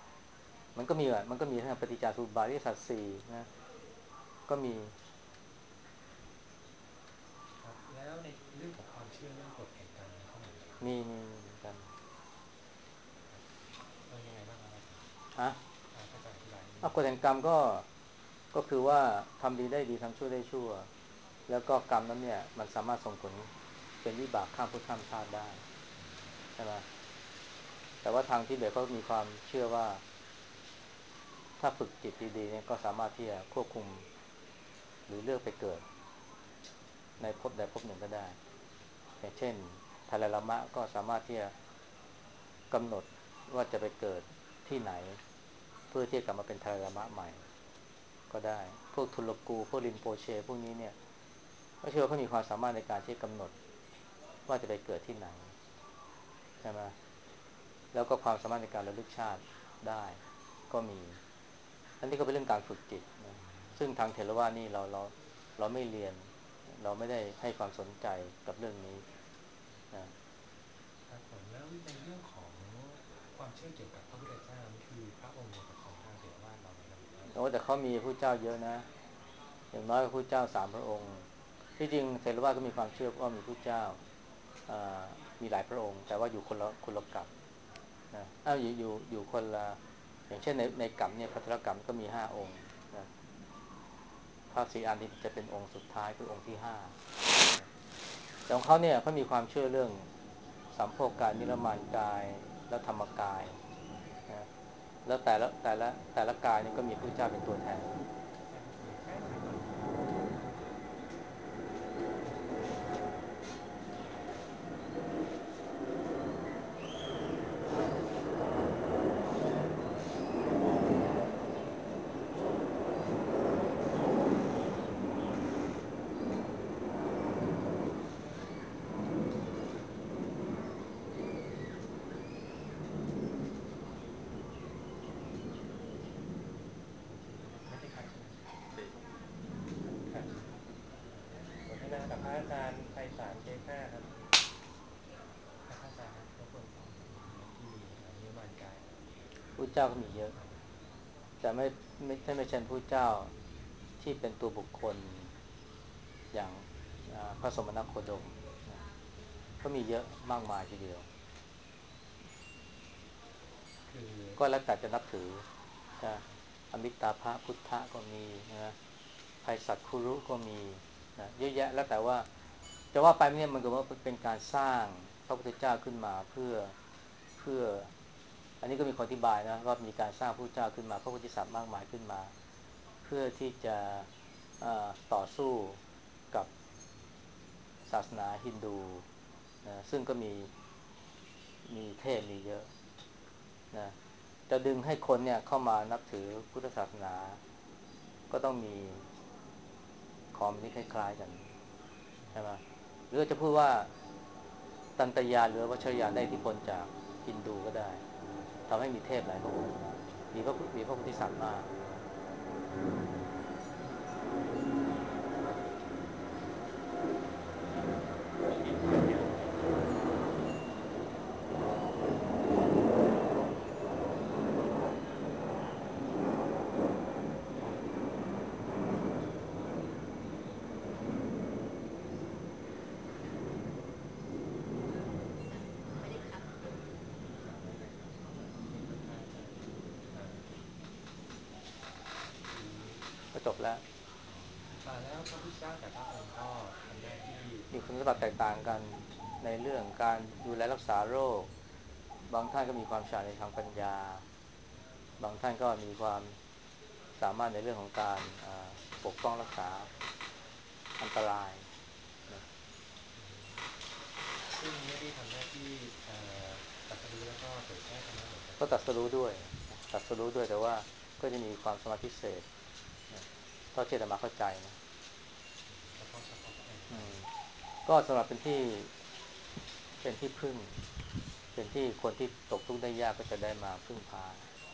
มันก็มีทั้งปฏิจจสมุปบาทอริยสัจสี่นะก็มีครับแล้วในเรื่องของความเชื่อเรื่องกฎแห่งกรรมนี้เข้ามาไหมครับมีเหมือนกันครับยังไงบ้างครับอาจารย์ฮะถ้าจะอธิบายนิดนึเอางกฎแห่งกรรมก็คือว่าทำดีได้ดีทำชั่วได้ชั่วแล้วก็กรรมนั้นเนี่ยมันสามารถส่งผลเป็นวิบากข้ามภพข้ามชาติได้ใช่ไหมแต่ว่าทางที่เบสก็มีความเชื่อว่าถ้าฝึกจิตดีๆเนี่ยก็สามารถที่จะควบคุมหรือเลือกไปเกิดในภพใดภพหนึ่งก็ได้อย่างเช่นทาราลามะก็สามารถที่จะกำหนดว่าจะไปเกิดที่ไหนเพื่อที่จะกลับมาเป็นทาราลามะใหม่ก็ได้พวกทุลกูพวกรินโปเชพวกนี้เนี่ยก็เชื่อว่าเขามีความสามารถในการที่จะกำหนดว่าจะไปเกิดที่ไหนใช่ไหมแล้วก็ความสามารถในการระลึกชาติได้ก็มีอันนี้ก็เป็นเรื่องการฝึกจิตนะซึ่งทางเถรวาทนี่เราไม่เรียนเราไม่ได้ให้ความสนใจกับเรื่องนี้นะครับผมแล้วในเรื่องของความเชื่อเกี่ยวกับพระพุทธเจ้านี่คือพระองค์เดียวกับของทางเถรวาทเราไหมครับหรือว่าโอ้แต่เขามีผู้เจ้าเยอะนะอย่างน้อยก็ผู้เจ้า3 พระองค์ที่จริงเถรวาทก็มีความเชื่อว่ามีผู้เจ้ามีหลายพระองค์แต่ว่าอยู่คนละกัปนะอยู่คนละอย่างเช่นในกัปเนี่ยพัทธกัปก็มี5 องค์นะพระศรีอานนี่จะเป็นองค์สุดท้ายคือองค์ที่5แต่ของเขาเนี่ยเขามีความเชื่อเรื่องสัมโพกกายนิรมานกายและธรรมกายนะแล้วแต่ละกายนี่ก็มีผู้เจ้าเป็นตัวแทนครับพระอาจารย์ครับรบกวนตอบหน่อยมีไหมที่มีนิมานกายอะไรอย่างเงี้ยพุทธเจ้าก็มีเยอะแต่ท่านไม่ใช่พุทธเจ้าที่เป็นตัวบุคคลอย่างพระสมณโคดมนะก็มีเยอะมากมายทีเดียวคือก็แล้วแต่จะนับถือนะอมิตาภะพุทธะก็มีนะไพศาลคุรุก็มีนะเยอะแยะแล้วแต่ว่าจะว่าไปเนี่ยมันก็ว่าเป็นการสร้างพระพุทธเจ้าขึ้นมาเพื่ออันนี้ก็มีคนอธิบายนะว่ามีการสร้างพระพุทธเจ้าขึ้นมาพระโพธิสัตว์มากมายขึ้นมาเพื่อที่จะต่อสู้กับศาสนาฮินดูนะซึ่งก็มีเทพมีเยอะนะจะดึงให้คนเนี่ยเข้ามานับถือพุทธศาสนาก็ต้องมีของที่คล้ายๆกันใช่ไหมหรือจะพูดว่าตันตยาหรือวัชรยานได้อิทธิพลจากฮินดูก็ได้ทำให้มีเทพหลายพระองค์มีพระโพธิสัตว์มากมีเหตุการณ์อย่างไรบ้างครับไม่ได้ครับไม่ได้ครับโอเคครับพระอาจารย์อ่าทีนี้ก็จบแล้วแล้วพระพุทธเจ้าแต่ละองค์ก็ทำหน้าที่มีคุณสมบัติแตกต่างกันในเรื่องการดูแลรักษาโรคบางท่านก็มีความฉลาดในทางปัญญาบางท่านก็มีความสามารถในเรื่องของการปกป้องรักษาอันตรายนะซึ่งไม่ได้ทำหน้าที่เอ่อตรัสรู้แล้วก็เผยแพร่ธรรมะเหมือนกับก็ตรัสรู้ด้วยตรัสรู้ด้วยแต่ว่าก็จะมีความสามารถพิเศษนะเท่าที่อาตมาเข้าใจนะเฉพาะพระองค์ไปอืมก็สำหรับเป็นที่พึ่งเป็นที่คนที่ตกทุกข์ได้ยากก็จะได้มาพึ่งพา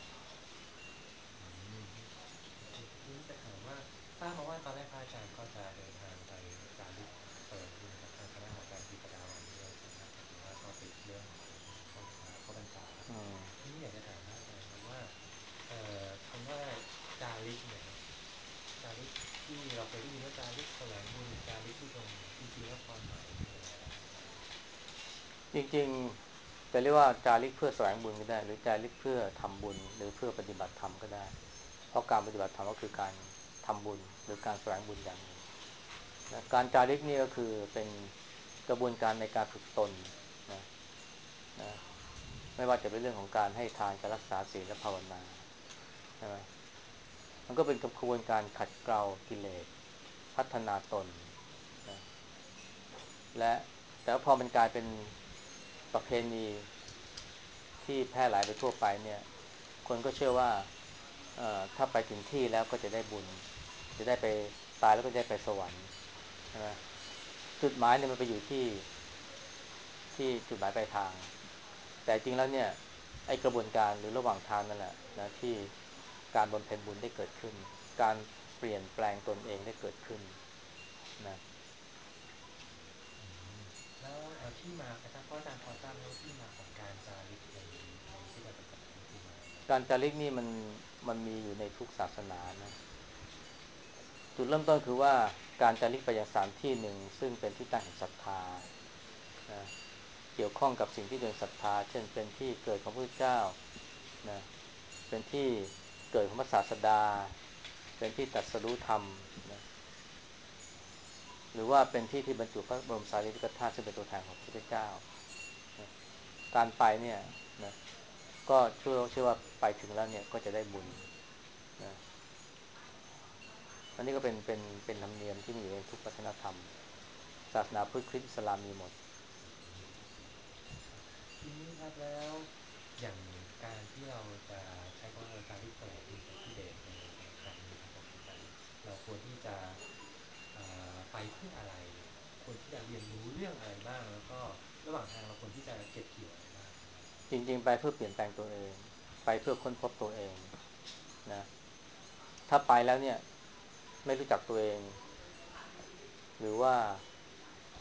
อืมโอเคครับทีนี้จะถามว่าทราบมาว่าตอนแรกพระอาจารย์ก็จะเดินทางไปจาริกแสวงบุญกับทางคณะของอาจารย์กิตดาวันด้วยใช่ไหมครับหมายถึงว่าก็ติดเรื่องของเข้าพรรษาอืมทีนี้อยากจะถามพระอาจารย์ครับว่าคำว่าจาริกเนี่ยครับจาริกที่เราเคยได้ยินว่าจาริกแสวงบุญจาริกธุดงค์เนี่ยจริงๆแล้วความหมายคืออะไรครับอาจารย์จริงๆจะเรียกว่าจาริกเพื่อแสวงบุญก็ได้หรือจาริกเพื่อทำบุญหรือเพื่อปฏิบัติธรรมก็ได้เพราะการปฏิบัติธรรมก็คือการทำบุญหรือการแสวงบุญอย่างหนึ่งนะการจาริกนี่ก็คือเป็นกระบวนการในการฝึกตนนะนะไม่ว่าจะเป็นเรื่องของการให้ทานการรักษาศีลและภาวนาใช่ไหมมันก็เป็นกระบวนการขัดเกลากิเลสพัฒนาตนนะและแต่พอมันกลายเป็นประเพณีที่แพร่หลายไปทั่วไปเนี่ยคนก็เชื่อว่าถ้าไปถึงที่แล้วก็จะได้บุญจะได้ไปตายแล้วก็ได้ไปสวรรค์ใช่ไหมจุดหมายเนี่ยมันไปอยู่ที่จุดหมายปลายทางแต่จริงแล้วเนี่ยไอกระบวนการหรือระหว่างทางนั่นแหละนะที่การบำเพ็ญบุญได้เกิดขึ้นการเปลี่ยนแปลงตนเองได้เกิดขึ้นนะอืมแล้วที่มาอาจารย์พอทราบไหมว่าที่มาของการจาริกในพุทธศาสนานี่คือมายังไงการจาริกนี่มันมีอยู่ในทุกศาสนานะจุดเริ่มต้นคือว่าการจาริกไปยังสถานที่หนึ่งซึ่งเป็นที่ตั้งแห่งศรัทธานะเกี่ยวข้องกับสิ่งที่ตัวเองศรัทธาเช่นเป็นที่เกิดของพระเจ้านะเป็นที่เกิดของพระศาสดาเป็นที่ตรัสรู้ธรรมนะหรือว่าเป็นที่ที่บรรจุพระบรมสารีริกธาตุซึ่งเป็นตัวแทนของพระพุทธเจ้านะการไปเนี่ยนะก็เชื่อว่าไปถึงแล้วเนี่ยก็จะได้บุญนะอันนี้ก็เป็นธรรมเนียมที่มีอยู่ในทุกวัฒนธรรมศาสนาพุทธคริสต์อิสลามมีหมดครับทีนี้ครับแล้วอย่างการที่เราจะใช้คำว่าเราจาริกแสวงบุญไปทิเบตในครั้งนี้ครับผมอาจารย์เราควรที่จะไปเพื่ออะไรควรที่จะเรียนรู้เรื่องอะไรบ้างแล้วก็ระหว่างทางเราควรที่จะเก็บเกี่ยวอะไรบ้างครับอาจารย์จริงๆไปเพื่อเปลี่ยนแปลงตัวเองไปเพื่อค้นพบตัวเองนะถ้าไปแล้วเนี่ยไม่รู้จักตัวเองหรือว่า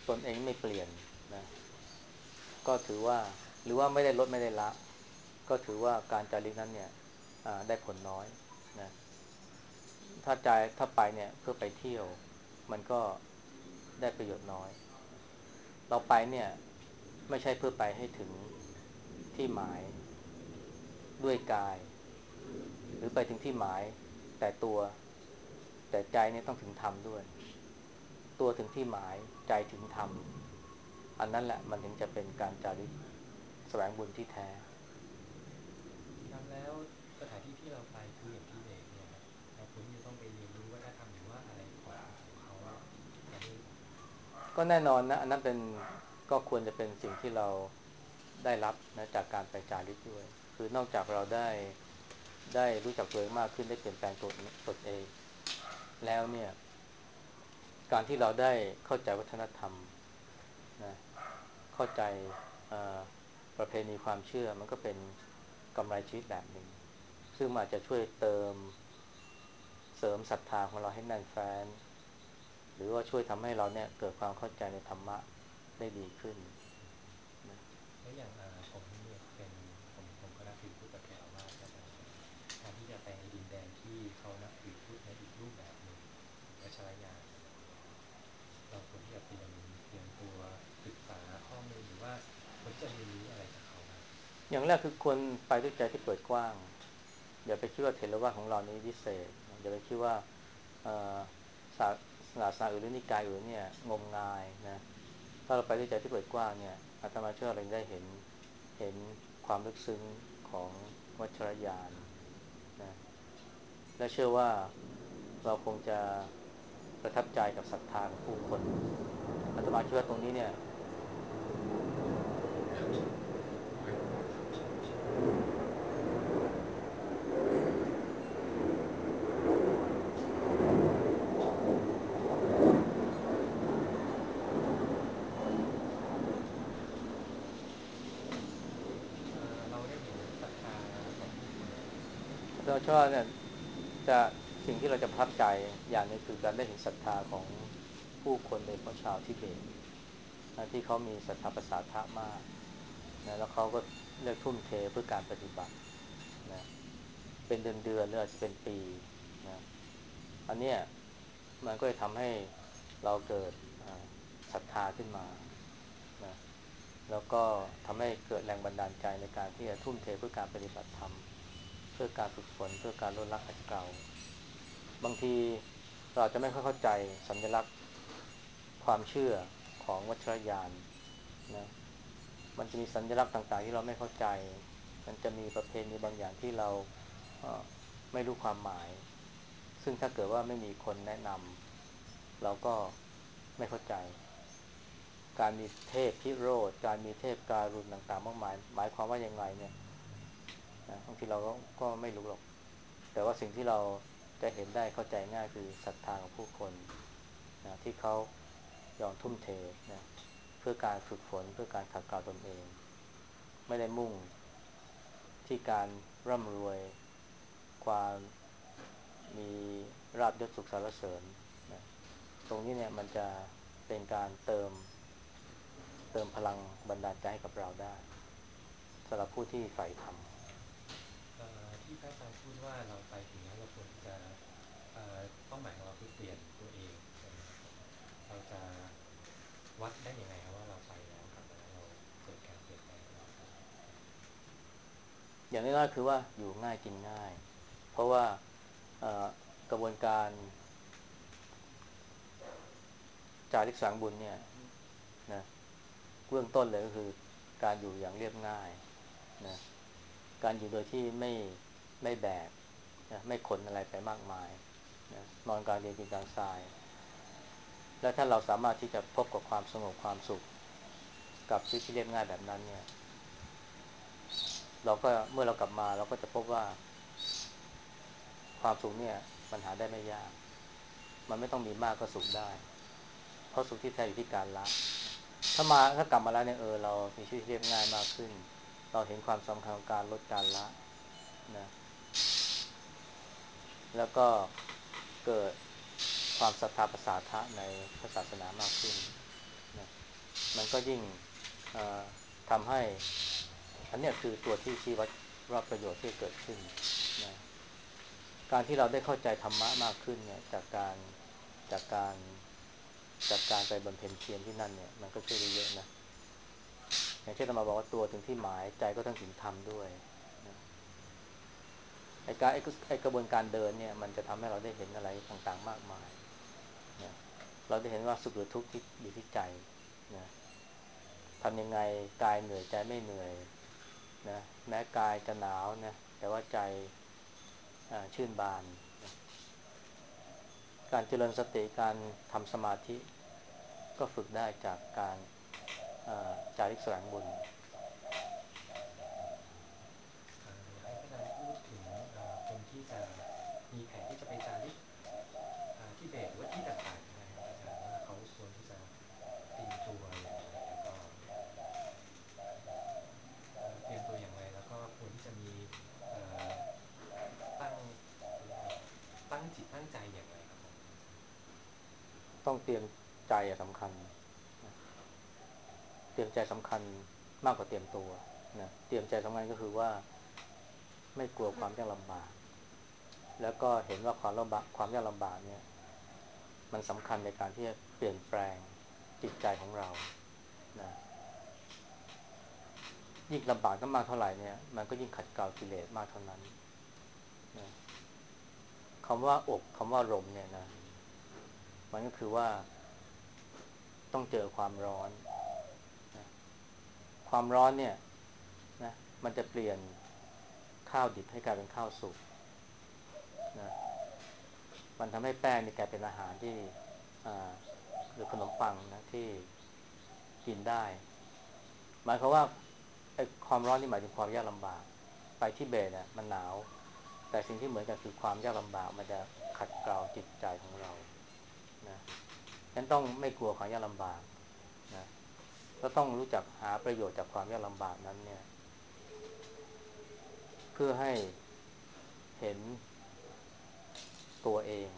ตนเองไม่เปลี่ยนนะก็ถือว่าหรือว่าไม่ได้ลดไม่ได้ละก็ถือว่าการจาริกนั้นเนี่ยได้ผลน้อยนะถ้าไปเนี่ยเพื่อไปเที่ยวมันก็ได้ประโยชน์น้อยเราไปเนี่ยไม่ใช่เพื่อไปให้ถึงที่หมายด้วยกายหรือไปถึงที่หมายแต่ตัวแต่ใจเนี่ยต้องถึงธรรมด้วยตัวถึงที่หมายใจถึงธรรมอันนั้นแหละมันถึงจะเป็นการจาริกแสวงบุญที่แท้ครับแล้วสถานที่ที่เราไปคืออย่างทิเบตเนี่ยครับเราควรที่จะต้องไปเรียนรู้วัฒนธรรมหรือว่าอะไรของเขาอันนี้ก็แน่นอนนะอันนั้นเป็นก็ควรจะเป็นสิ่งที่เราได้รับนะจากการไปจาริกด้วยคือนอกจากเราได้รู้จักตัวเองมากขึ้นได้เปลี่ยนแปลงตนเองแล้วเนี่ยการที่เราได้เข้าใจวัฒนธรรมนะเข้าใจประเพณีความเชื่อมันก็เป็นกำไรชีวิตแบบหนึ่งซึ่งมันอาจจะช่วยเสริมศรัทธาของเราให้แน่นแฟ้นหรือว่าช่วยทำให้เราเนี่ยเกิดความเข้าใจในธรรมะได้ดีขึ้นนะแล้วอย่างผมเนี่ยผมก็นับถือพุทธแบบเถรวาทใช่ไหมครับการที่จะไปในดินแดนที่เขานับถือพุทธในอีกรูปแบบหนึ่งวัชรยานอะไรอย่างเงี้ยครับเราควรที่จะเตรียมตัวศึกษาข้อมูลหรือว่าควรที่จะเรียนรู้อะไรจากเขาบ้างอย่างแรกคือควรไปด้วยใจที่เปิดกว้างอย่าไปคิดว่าเถรวาทของเรานี้วิเศษอย่าไปคิดว่าเอ่อศาสนาอื่นหรือนิกายอื่นเนี่ยงมงายนะถ้าเราไปด้วยใจที่เปิดกว้างเนี่ยอาตมาเชื่อเราได้เห็นความลึกซึ้งของวัชรยานนะและเชื่อว่าเราคงจะประทับใจกับศรัทธาของผู้คนอาตมาคิดว่าตรงนี้เนี่ยเราได้เห็นศรัทธาของผู้คนยังไงครับอาตมาเชื่อว่าเนี่ยจะสิ่งที่เราจะประทับใจอย่างหนึงคือการได้เห็นศรัทธาของผู้คนโดยเฉพาะชาวทิเบตที่เขามีศรัทธาประสาทะมากนะแล้วเขาก็เลือกทุ่มเทเพื่อการปฏิบัตินะเป็นเดือนหรืออาจจะเป็นปีนะอันเนี้ยมันก็จะทำให้เราเกิดศรัทธาขึ้นมานะแล้วก็ทำให้เกิดแรงบันดาลใจในการที่จะทุ่มเทเพื่อการปฏิบัติธรรมเพื่อการฝึกฝนเพื่อการลดละขัดเกลาบางทีเราจะไม่ค่อยเข้าใจสัญลักษณ์ความเชื่อของวัชรยานนะมันจะมีสัญลักษณ์ต่างๆที่เราไม่เข้าใจมันจะมีประเพณีบางอย่างที่เราเอ่อไม่รู้ความหมายซึ่งถ้าเกิดว่าไม่มีคนแนะนำเราก็ไม่เข้าใจการมีเทพพิโรธการมีเทพการุณต่างๆมากมายหมายความว่ายังไงเนี่ยนะบางทีเราก็ไม่รู้หรอกแต่ว่าสิ่งที่เราจะเห็นได้เข้าใจง่ายคือศรัทธาของผู้คนนะที่เขายอมทุ่มเทนะเพื่อการฝึกฝนเพื่อการขัดเกลาตนเองไม่ได้มุ่งที่การร่ำรวยความมีราบยศสุขสารเสริญนะตรงนี้เนี่ยมันจะเป็นการเติมพลังบันดาลใจให้กับเราได้สำหรับผู้ที่ใฝ่ธรรมที่พระอาจารย์พูดว่าเราไปถึงแล้วเราควรที่จะเป้าหมายของเราคือเปลี่ยนตัวเองใช่ไหมครับผมเราจะวัดได้ยังไงครับว่าเราไปแล้วกลับมาแล้วเราเกิดการเปลี่ยนแปลงอะไรขึ้นอย่างน้อยๆคือว่าอยู่ง่ายกินง่ายเพราะว่ากระบวนการจาริกสร้างบุญเนี่ยนะเบื้องต้นเลยก็คือการอยู่อย่างเรียบง่ายนะการอยู่โดยที่ไม่แบกนะไม่ขนอะไรไปมากมายนะนอนกลางเตียงกินกลางทรายและถ้าเราสามารถที่จะพบกับความสงบความสุขกับชีวิตที่เรียบง่ายแบบนั้นเนี่ยเราก็เมื่อเรากลับมาเราก็จะพบว่าความสุขเนี่ยมันหาได้ไม่ยากมันไม่ต้องมีมากก็สุขได้เพราะสุขที่แท้อยู่ที่การละถ้ากลับมาแล้วเนี่ยเรามีชีวิตเรียบง่ายมากขึ้นเราเห็นความสำคัญของการลดการละนะแล้วก็เกิดความศรัทธาประสาทะในพระศาสนามากขึ้นนะมันก็ยิ่งทำให้อันเนี้ยคือตัวที่ชี้วัดว่าประโยชน์ที่เกิดขึ้นนะการที่เราได้เข้าใจธรรมะมากขึ้นเนี่ยจากการจากการไปบำเพ็ญเพียรที่นั่นเนี่ยมันก็ช่วยได้เยอะนะอย่างเช่นมาบอกว่าตัวถึงที่หมายใจก็ต้องถึงธรรมด้วยนะไอกระบวนการเดินเนี่ยมันจะทำให้เราได้เห็นอะไรต่างๆมากมายนะเราได้เห็นว่าสุขหรือทุกข์ที่อยู่ที่ใจนะทำยังไงกายเหนื่อยใจไม่เหนื่อยนะแม้กายจะหนาวนะแต่ว่าใจชื่นบานนะการเจริญสติการทำสมาธิก็ฝึกได้จากการจาริกแสวงบุญอยากให้พระอาจารย์พูดถึงคนที่จะมีแผนที่จะไปจาริกทิเบตหรือว่าที่ต่างๆก็ได้ครับอาจารย์ว่าเขาควรที่จะเตรียมตัวอย่างไรแล้วก็แล้วก็ควรที่จะมีตั้งเขาเรียกอะไรตั้งจิตตั้งใจอย่างไรครับผมต้องเตรียมใจสำคัญนะเตรียมใจสำคัญมากกว่าเตรียมตัวนะเตรียมใจสำคัญก็คือว่าไม่กลัวความยากลำบากแล้วก็เห็นว่าความยากลำบากเนี่ยมันสำคัญในการที่จะเปลี่ยนแปลงจิตใจของเรานะยิ่งลำบากมากเท่าไหร่เนี่ยมันก็ยิ่งขัดเกลากิเลสมากเท่านั้นนะคำว่าอบคำว่ารมเนี่ยนะมันก็คือว่าต้องเจอความร้อนนะความร้อนเนี่ยนะมันจะเปลี่ยนข้าวดิบให้กลายเป็นข้าวสุกนะมันทำให้แป้งนี่กลายเป็นอาหารที่หรือขนมปังนะที่กินได้หมายความว่าไอ้ความร้อนนี่หมายถึงความยากลำบากไปทิเบตเนี่ยมันหนาวแต่สิ่งที่เหมือนกันคือความยากลำบากมันจะขัดเกลาจิตใจของเรานะงั้นต้องไม่กลัวความยากลำบากนะก็ต้องรู้จักหาประโยชน์จากความยากลำบากนั้นเนี่ยเพื่อให้เห็นตัวเอง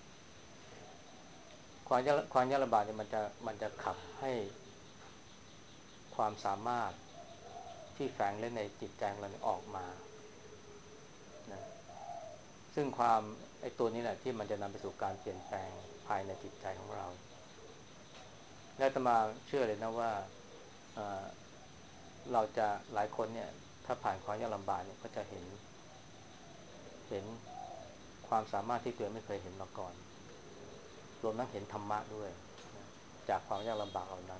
ความยากลำบากเนี่ยมันจะขับให้ความสามารถที่แฝงเล่นในจิตใจของเราออกมานะซึ่งไอ้ตัวนี้แหละที่มันจะนำไปสู่การเปลี่ยนแปลงภายในจิตใจของเราและอาตมาเชื่อเลยนะว่าเเราจะหลายคนเนี่ยถ้าผ่านความยากลำบากเนี่ยก็จะเห็นความสามารถที่ตัวเองไม่เคยเห็นมาก่อนรวมทั้งเห็นธรรมะด้วยนะจากความยากลำบากเหล่านั้น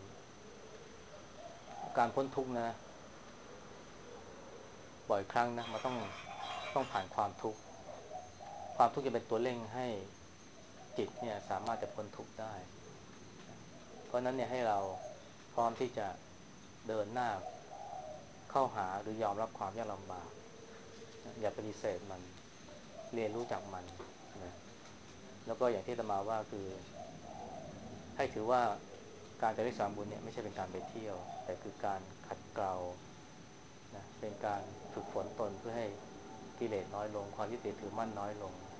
การพ้นทุกข์นะบ่อยครั้งนะมันต้องผ่านความทุกข์จะเป็นตัวเร่งให้จิตเนี่ยสามารถจะพ้นทุกข์ได้เพราะนั้นเนี่ยให้เราพร้อมที่จะเดินหน้าเข้าหาหรือยอมรับความยากลำบากอย่าปฏิเสธมันเรียนรู้จากมันนะแล้วก็อย่างที่อาตมาว่าคือให้ถือว่าการจะได้สามบุญเนี่ยไม่ใช่เป็นการไปเที่ยวแต่คือการขัดเกลานะเป็นการฝึกฝนตนเพื่อให้กิเลสน้อยลงความยึดติดถือมั่นน้อยลง